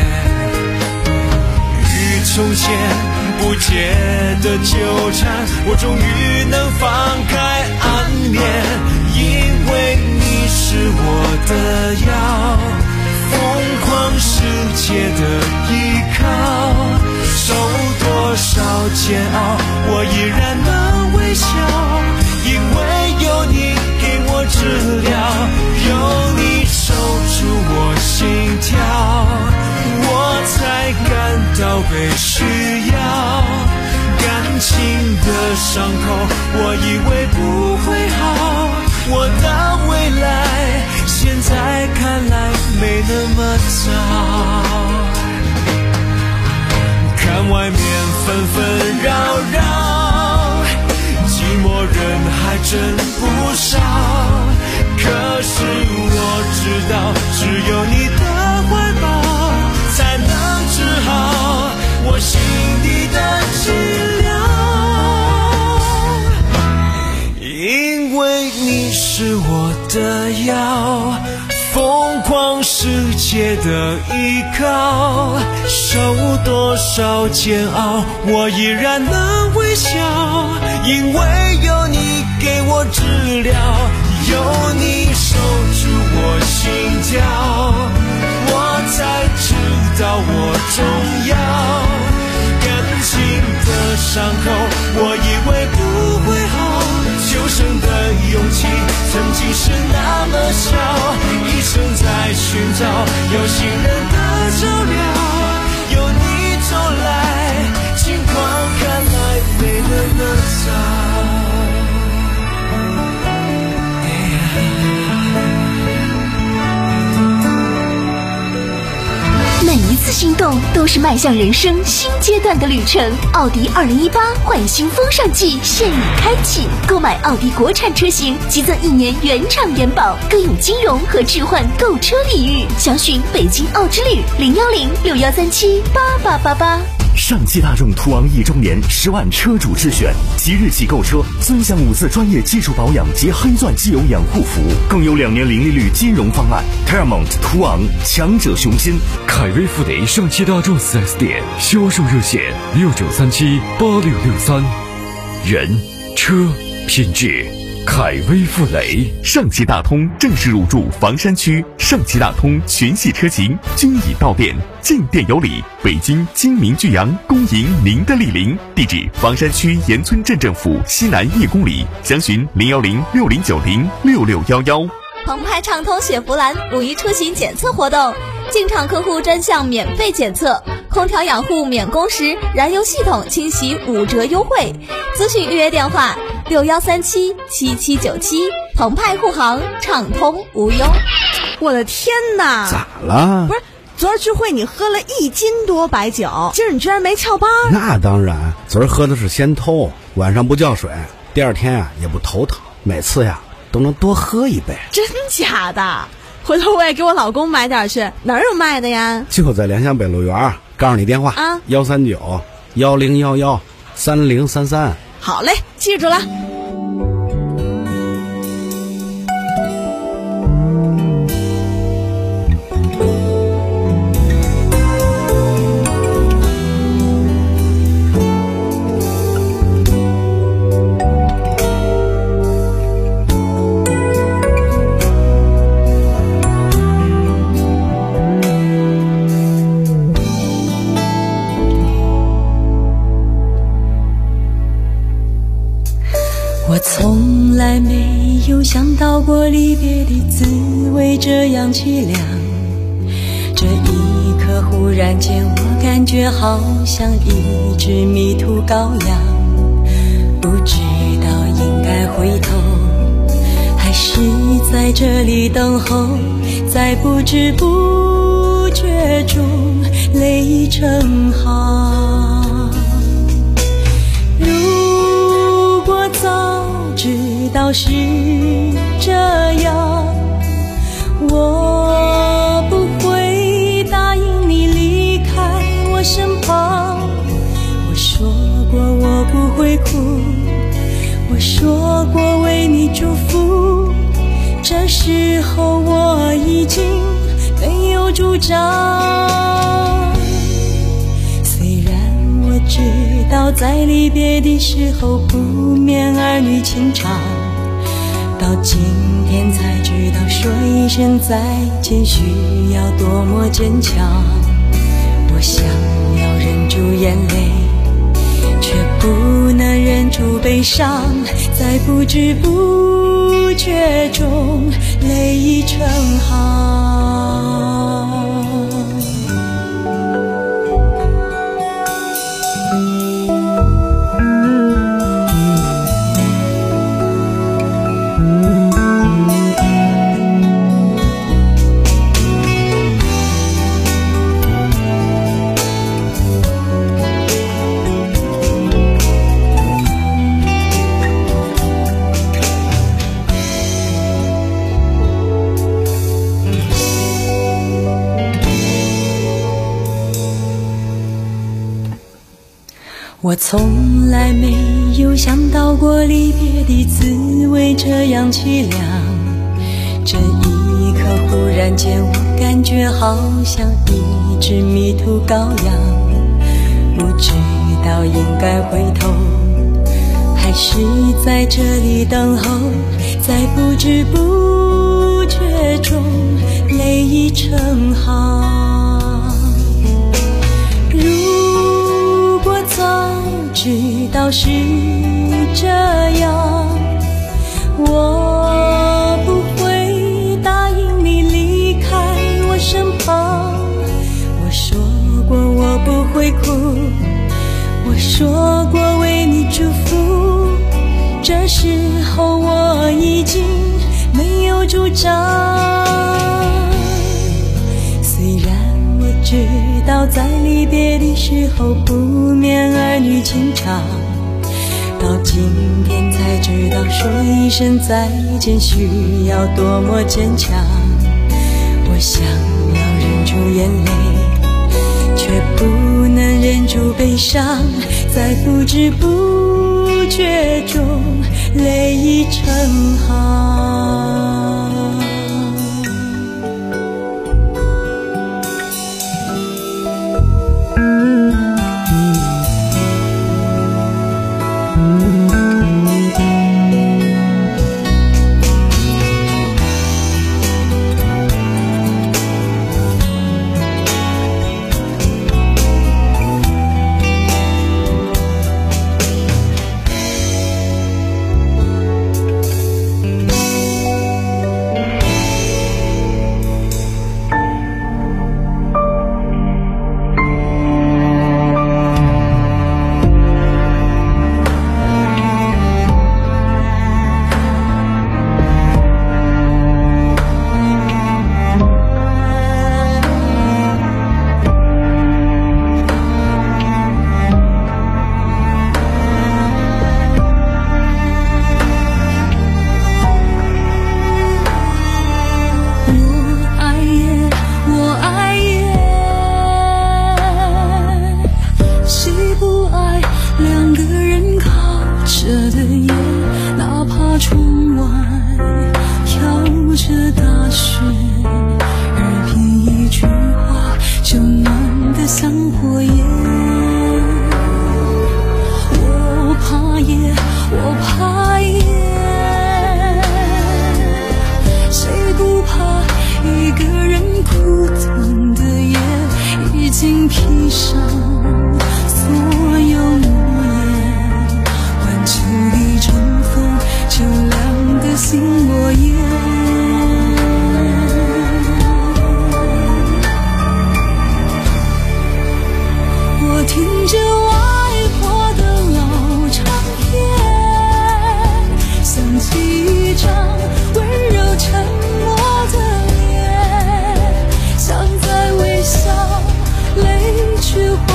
与从前不解的纠缠，我终于能放开安眠，因为你是我的药，疯狂世界的依靠，受多少煎熬我依然能微笑，因为有你给我治疗，有你守住我心跳，我才感到被需要。感情的伤口我以为不会好，我的未来现在看来没那么糟。看外面纷纷扰扰，寂寞人还真不少，可是我知道只有你的怀抱才能治好我心底的治疗。
是我的药，疯狂世界的依靠，受多少煎熬，我依然能微笑，因为有你给我治疗，有你守住我心跳，我才知道我重要。感情的伤口，我以为不会好，求生的勇气曾经是那么小，一生在寻找有心人的照料，有你走来，情况看来没了那早。
每一次心动都是迈向人生新阶段的旅程。奥迪二零一八焕新风尚季现已开启，购买奥迪国产车型即赠一年原厂延保，更有金融和置换购车礼遇。详询北京奥之旅零幺零六幺三七八八八八。
上汽大众途昂一周年十万车主智选，即日起购车尊享五次专业技术保养及黑钻机油养护服务，更有两年零利率金融方案。Paramount 途昂，强者雄心。
凯威富雷上汽大众 四 S 店销售热线六九三七八六六三。人车品质，凯威富雷。
上汽大通正式入驻房山区，上汽大通全系车型均已到店，进店有礼。北京金明巨阳恭迎您的莅临，地址房山区岩村镇政府西南一公里，详询零幺零六零九零六六幺幺。
澎湃畅通雪佛兰五一出行检测活动，进场客户专项免费检测，空调养护免工时，燃油系统清洗五折优惠。咨询预约电话六幺三七七七九七。澎湃护航，畅通无忧。
我的天哪！
咋了？
不是，昨儿聚会你喝了一斤多白酒，今儿你居然没翘班？
那当然，昨儿喝的是先偷，晚上不叫水，第二天啊也不头疼，每次呀都能多喝一杯。
真假的？回头我也给我老公买点去，哪儿有卖的呀？
就在联想北路园，告诉你电话啊，幺三九幺零幺幺三零三三。
好嘞，记住了。
我从来没有想到过离别的滋味这样凄凉，这一刻忽然间我感觉好像一只迷途羔羊，不知道应该回头还是在这里等候，在不知不觉中泪成行。如果早知道是这样，我不会答应你离开我身旁。我说过我不会哭，我说过为你祝福，这时候我已经没有主张。虽然我知道在离别的时候不免儿女情长，到今天才知道说一声再见需要多么坚强。我想要忍住眼泪，却不能忍住悲伤，在不知不觉中泪成行。我从来没有想到过离别的滋味这样凄凉，
这一刻忽然间我感觉好像一只迷途羔羊，不知道应该回头还是在这里等候，在不知不觉中泪已成行。如果早知道是这样，我不会答应你离开我身旁。我说过我不会哭，我说过为你祝福，这时候我已经没有主张。虽然我知道在离别的时候不免儿女情长，到今天才知道说一声再见需要多么坚强。我想要忍住眼泪，却不能忍住悲伤，在不知不觉中泪已成行。
去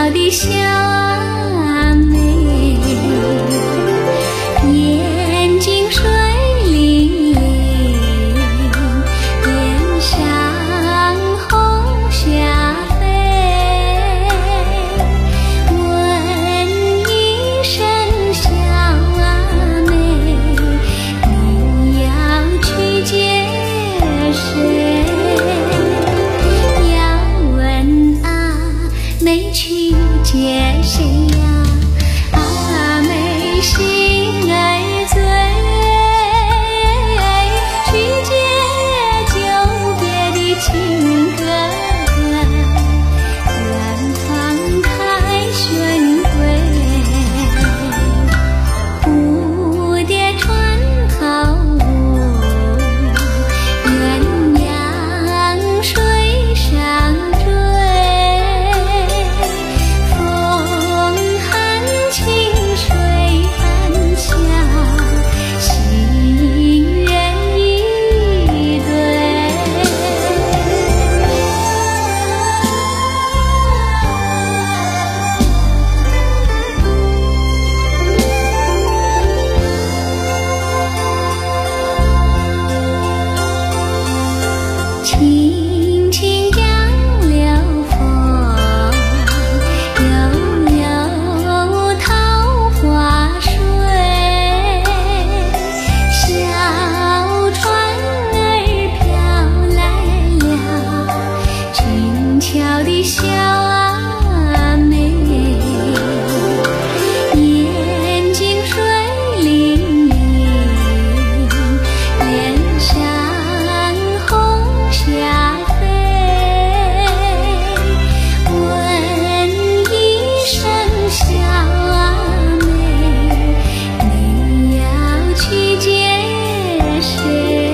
的小妹，眼睛水灵灵，脸上红霞飞。问一声小妹，你要去见谁？要问啊，没去见谁呀？阿妹心儿醉，去见久别的亲哥哥，远方开旋归，蝴蝶穿好舞，鸳鸯水上追。风含情水含笑，心愿一对。轻轻杨柳风，悠悠桃花水，小船儿飘来了，轻巧的小妹，眼睛水灵灵，脸上红霞飞。问一声小妹，你要去见谁？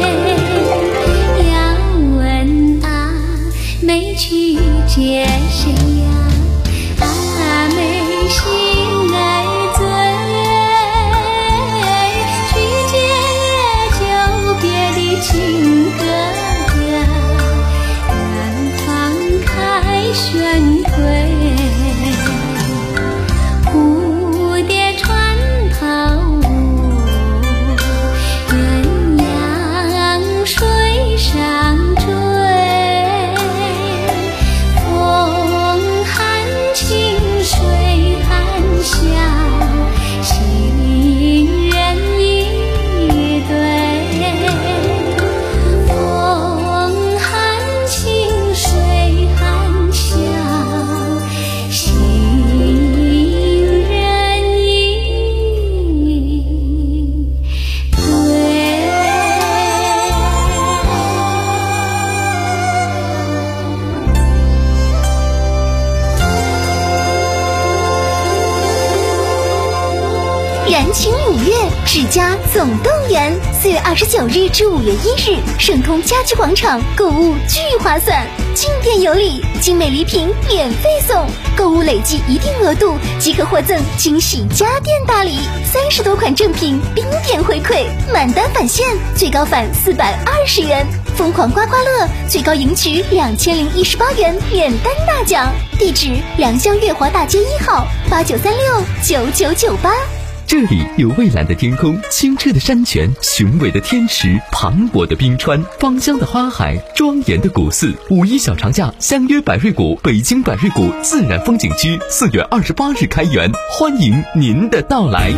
要问啊，没去见谁呀？阿妹心儿醉，去见久别的亲哥哥，远方开旋归，蝴蝶穿好舞，鸳鸯水上追，风含情水含笑，心愿一对。风含情水含笑，心愿一对。
燃情五月，指甲总动员。四月二十九日至五月一日，盛通家居广场购物巨划算，进店有礼，精美礼品免费送，购物累计一定额度即可获赠惊喜家电大礼，三十多款正品冰点回馈，满单返现，最高返四百二十元。疯狂刮刮乐最高赢取两千零一十八元免单大奖。地址：良乡月华大街一号，八九三六九九九八。
这里有蔚蓝的天空、清澈的山泉、雄伟的天池、磅礴的冰川、芳香的花海、庄严的古寺。五一小长假，相约百瑞谷北京百瑞谷自然风景区，四月二十八日开园，欢迎您的到来。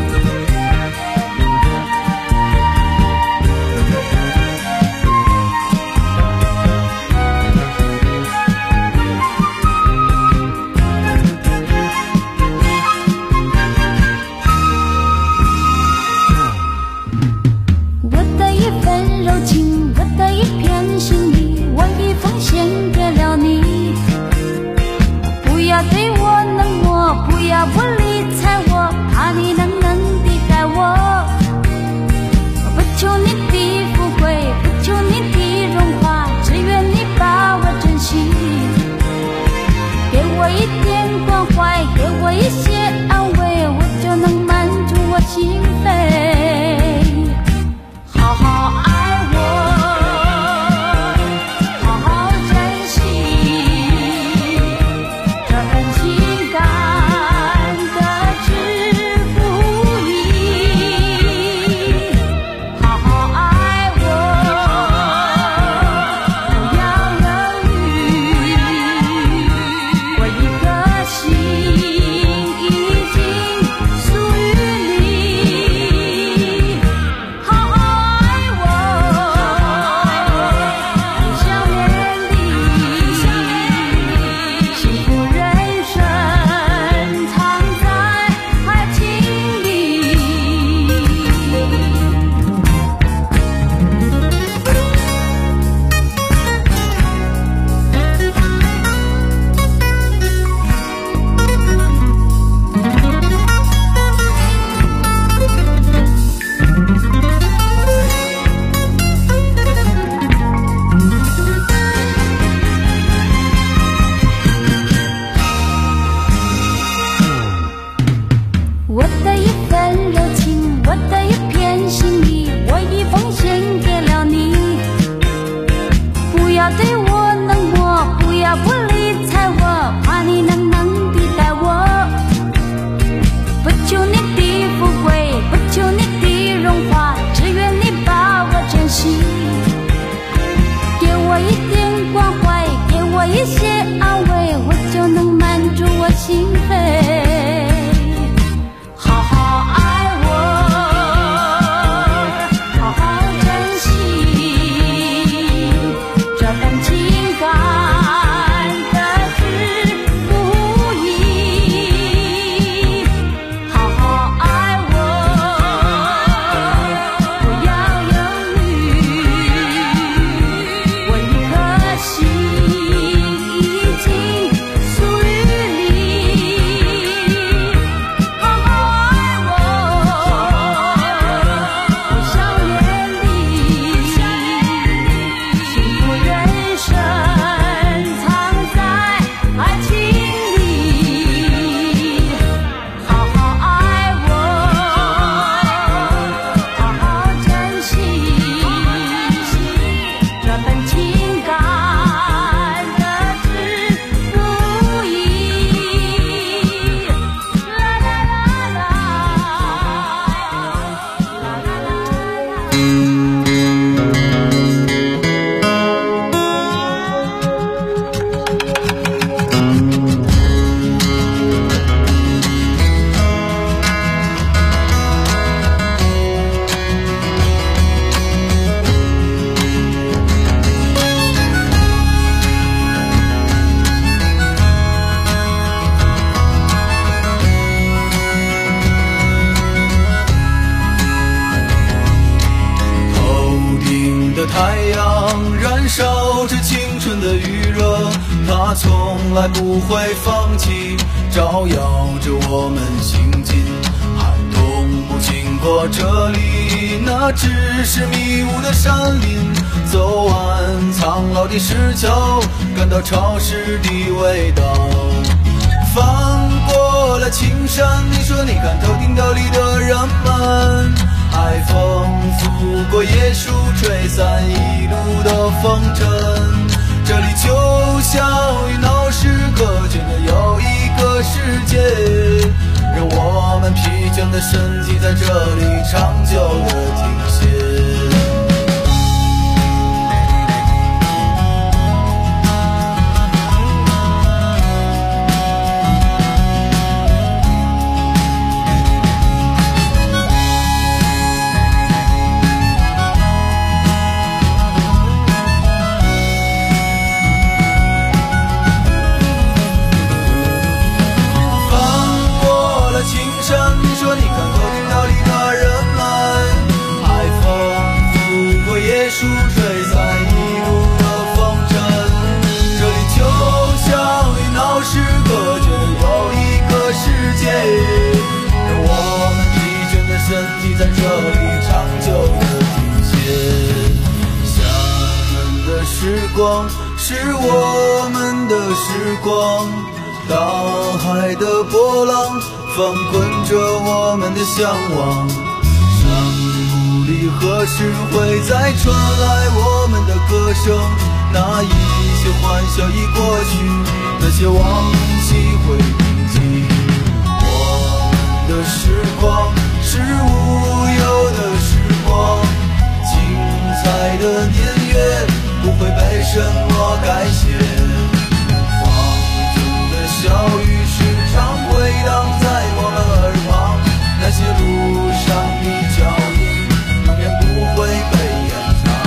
情。
太阳燃烧着青春的余热，它从来不会放弃，照耀着我们行进。寒冬不经过这里，那只是迷雾的山林。走完苍老的石桥，感到潮湿的味道。翻过了青山，你说你看头顶斗笠的人们，海风拂过椰树，吹散一路的风尘。这里就像与闹市隔绝的又一个世界，让我们疲倦的身体在这里长久的停歇。在这里长久的停歇，厦门的时光是我们的时光，大海的波浪翻滚着我们的向往，山谷里何时会再传来我们的歌声？那一些欢笑已过去，那些往昔会铭记。我们的时光是无忧的时光，精彩的年月不会被什么改写。放纵的小雨时常回荡在我们耳旁，那些路上的脚印永远不会被掩藏。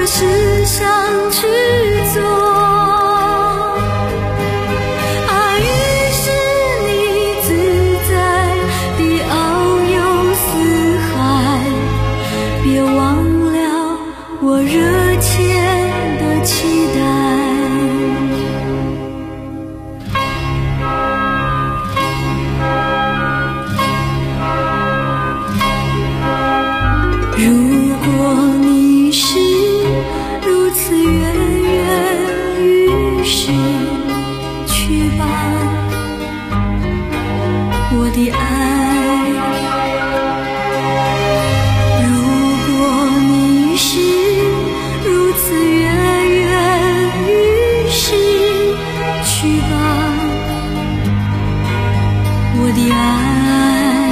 的事想去做。啊，于是你自在地遨游四海，别忘了我热切的期待。如果你是如此跃跃欲试，去吧，我的爱。如果你是如此跃跃欲试，去吧，我的爱。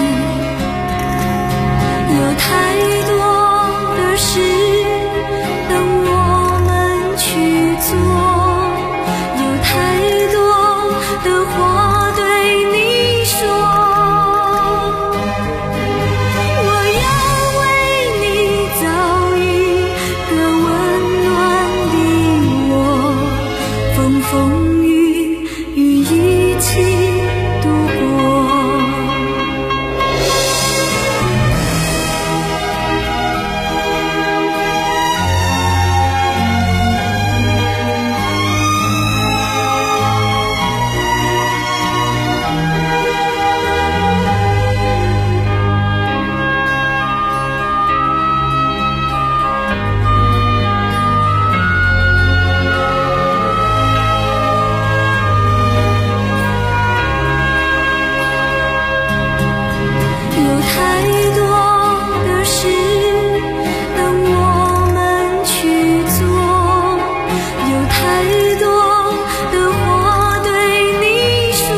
有太多的事等我们去做，有太多的话对你说。我要为你造一个温暖的窝，风风雨雨一起度过。有太多的事等我们去做，有太多的话对你说。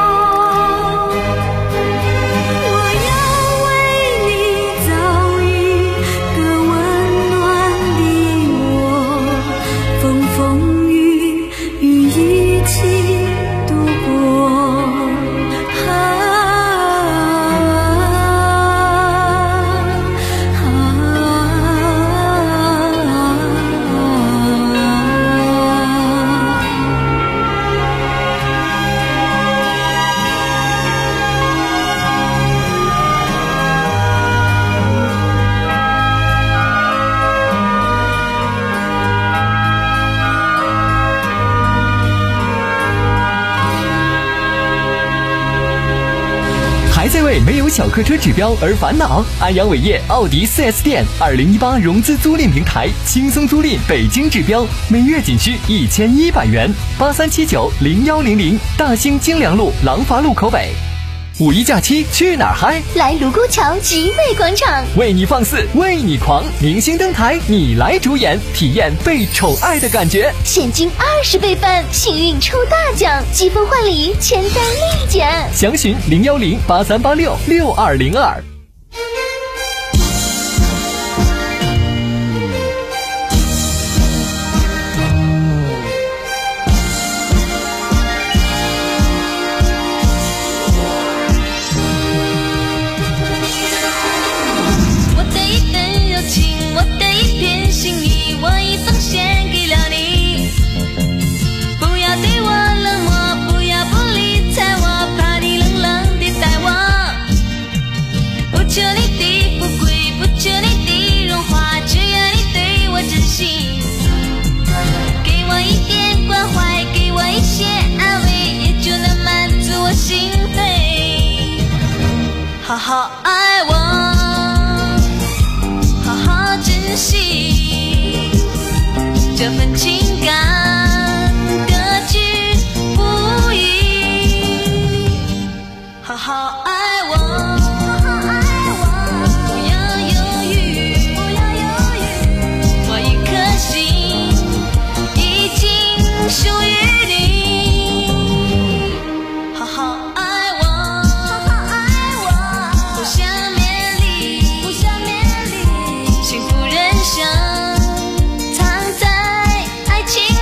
我要为你造一个温暖的窝，风风雨雨一起度过。
还在为没有小客车指标而烦恼？安阳伟业奥迪 四 S 店二零一八融资租赁平台，轻松租赁北京指标，每月仅需一千一百元。八三七九零幺零零，大兴京良路廊坊路口北。五一假期去哪儿嗨？
来卢沟桥集美广场，
为你放肆，为你狂，明星登台，你来主演，体验被宠爱的感觉。
现金二十倍返，幸运抽大奖，积分换礼，签单立减。
详询零幺零八三八六六二零二。
好好爱我，好好珍惜这份情感，隔绝不移。好好爱我，好好爱我，不要犹豫，不要犹豫，我一颗心已经属于你。好好爱我。幸福人生藏在爱情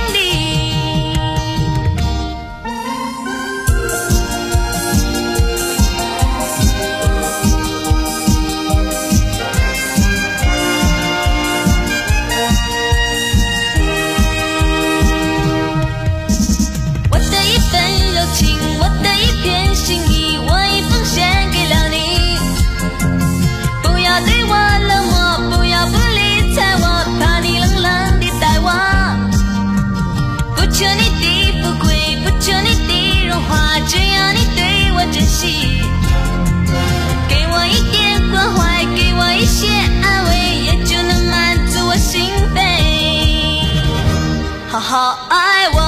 求你的富贵，不求你的荣华，只要你对我珍惜，给我一点关怀，给我一些安慰，也就能满足我心扉。好好爱我，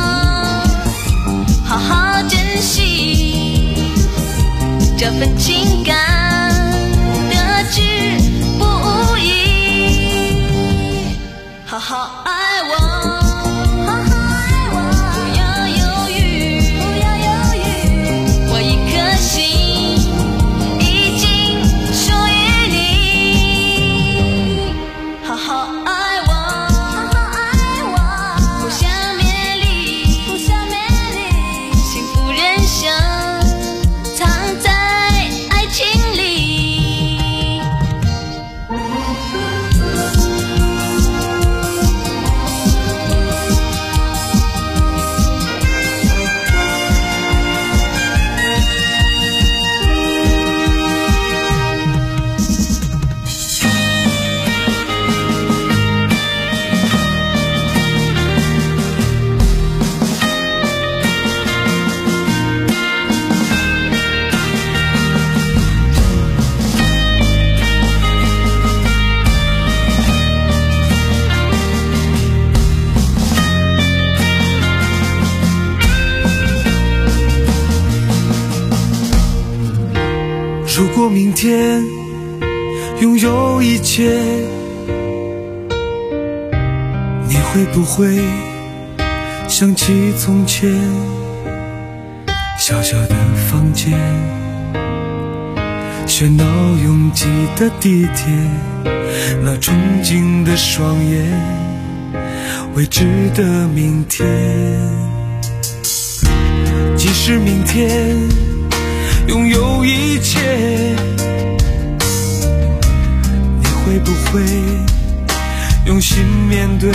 好好珍惜这份情感，得之不易。好好爱我，好好爱我，不要犹豫，不要犹豫，我一颗心已经属于你。好好爱我，好好爱我，互相勉励，互相勉励，幸福人生藏在爱情里。
如果明天拥有一切，你会不会想起从前小小的房间，喧闹拥挤的地铁，那憧憬的双眼，未知的明天。即使明天拥有一切，你会不会用心面对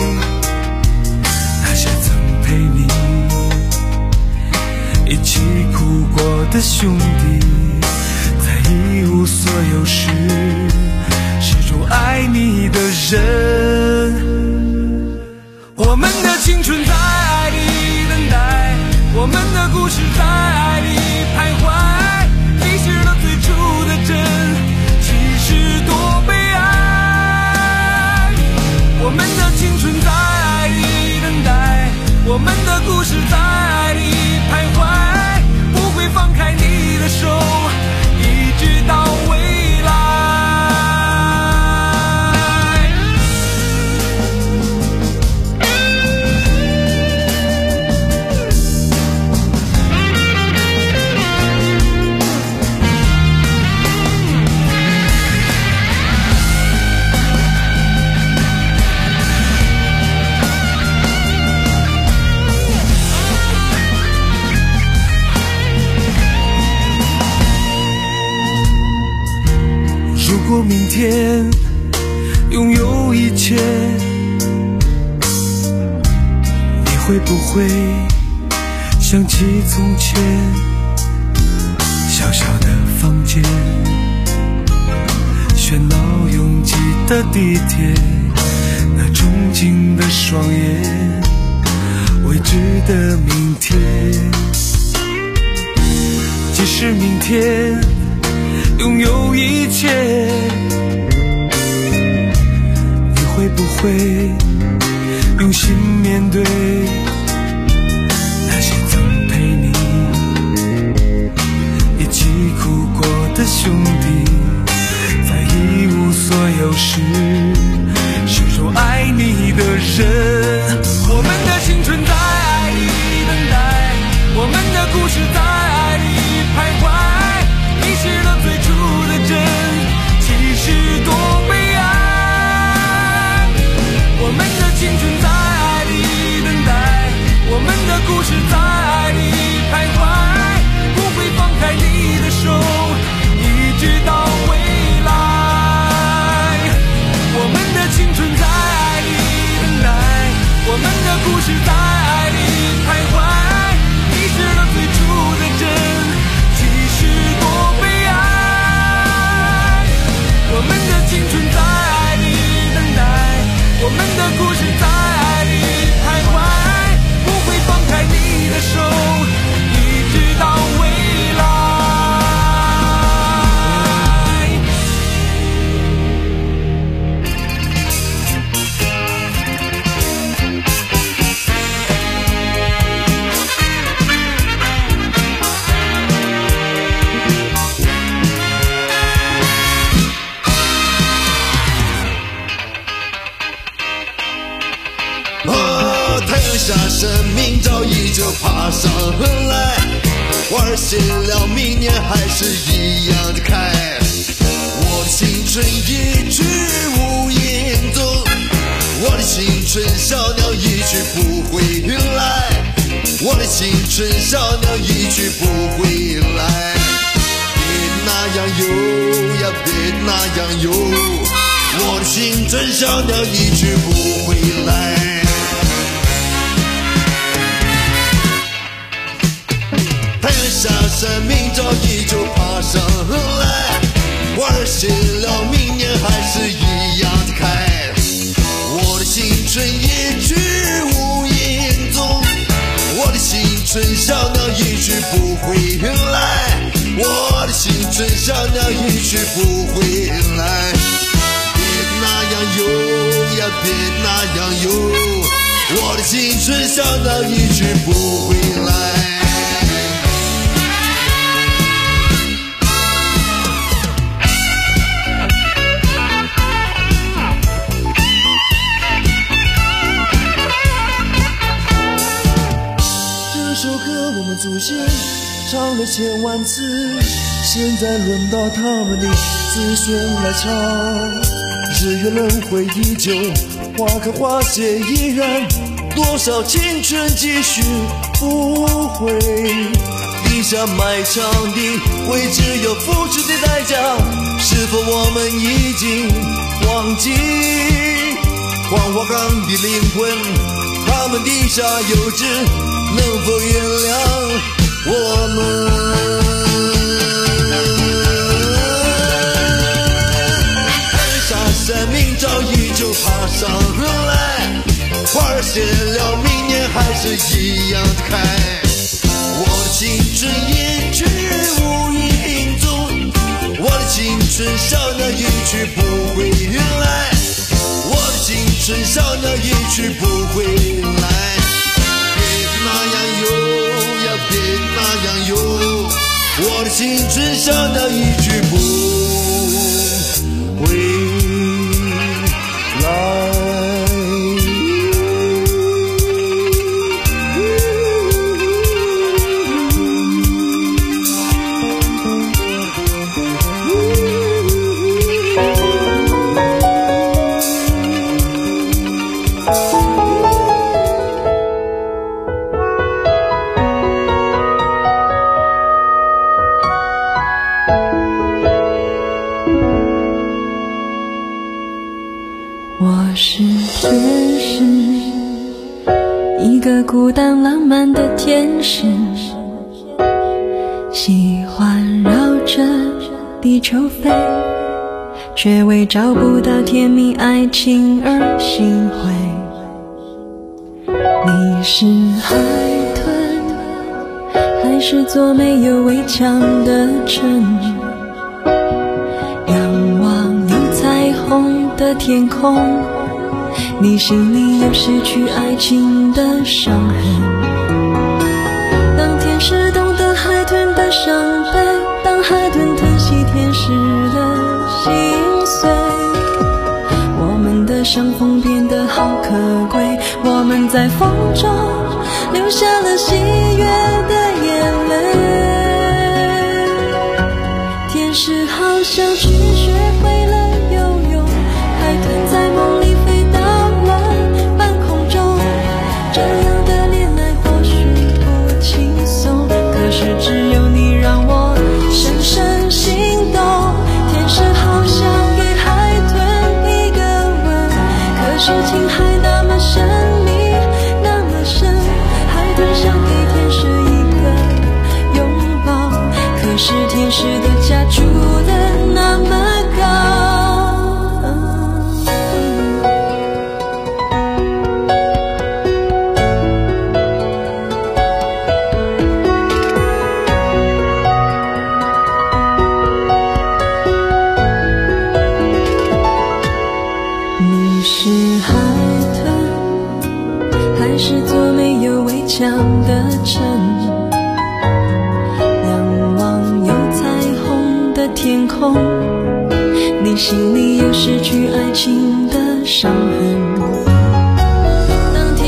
那些曾陪你一起哭过的兄弟，在一无所有时始终爱你的人。我们的青春在爱里等待，我们的故事在爱里徘徊，迷失了最初的真，其实多悲哀。我们的青春在爱里等待，我们的故事在爱里徘徊，不会放开你的手，一直到未来。如果明天拥有一切，你会不会想起从前小小的房间，喧闹拥挤的地铁，那憧憬的双眼，未知的明天。即使明天拥有一切，你会不会用心面对那些曾陪你一起哭过的兄弟，在一无所有时始终爱你的人。我们的青春在爱里等待，我们的故事在爱里徘徊，迷失了最初的真，其实多悲哀。我们的青春在爱里等待，我们的故事在爱里徘徊，不会放开你的手，一直到未来。我们的青春在爱里等待，我们的故事在爱里徘徊，迷失了最初的真，其实多悲哀。我们的青春在爱里等待，我们的故事在爱里徘徊，
啊，太阳下山，明早依旧爬上来，花儿谢了，明年还是一样的开。我的青春一去无影踪，我的青春小鸟一去不回来，我的青春小鸟一去不回来。别那样游呀，别那样游，我的青春小鸟一去不回来。太阳下山，明早依旧爬上来，花儿谢了，明年还是一样的开。我的青春一去无影踪，我的青春小鸟一去不回来，我的青春小鸟一去不回来。别那样游呀，别那样游，我的青春小鸟一去不回来。
这首歌我们祖先唱了千万次，现在轮到他们的子孙来唱。日月轮回依旧，花开花谢依然，多少青春继续不悔。地下埋藏的会只有付出的代价，是否我们已经忘记黄花岗的灵魂？他们地下有知，能否原谅我们？下山，明早依旧爬上来，花儿谢了，明年还是一样的开。我的青春一去无影踪，我的青春小鸟一去不回来，我的青春小鸟一去不回来。别那样游呀，别那样游，我的青春小鸟一去不回来。
我是天使，一个孤单浪漫的天使，喜欢绕着地球飞，却为找不到甜蜜爱情而心灰。你是海豚，还是座没有围墙的城？仰望有彩虹的天空，你心里有失去爱情的伤痕。当天使懂得海豚的伤悲，当海豚疼惜天使的心碎，我们的相逢变得好可贵，我们在风中留下了喜悦的眼泪。天使好像去学会了游泳，海豚在梦里飞到了半空中，这样的恋爱或许不轻松，可是只有你让我深深心动。天使好想给海豚一个吻，可是情还那么神秘那么深，海豚想给天使一个拥抱，可是天使的家住得那么高。你是海豚，还是座没有围墙的城？仰望有彩虹的天空，你心里有失去爱情的伤痕。当天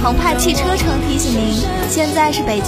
澎湃汽车城提醒您，现在是北京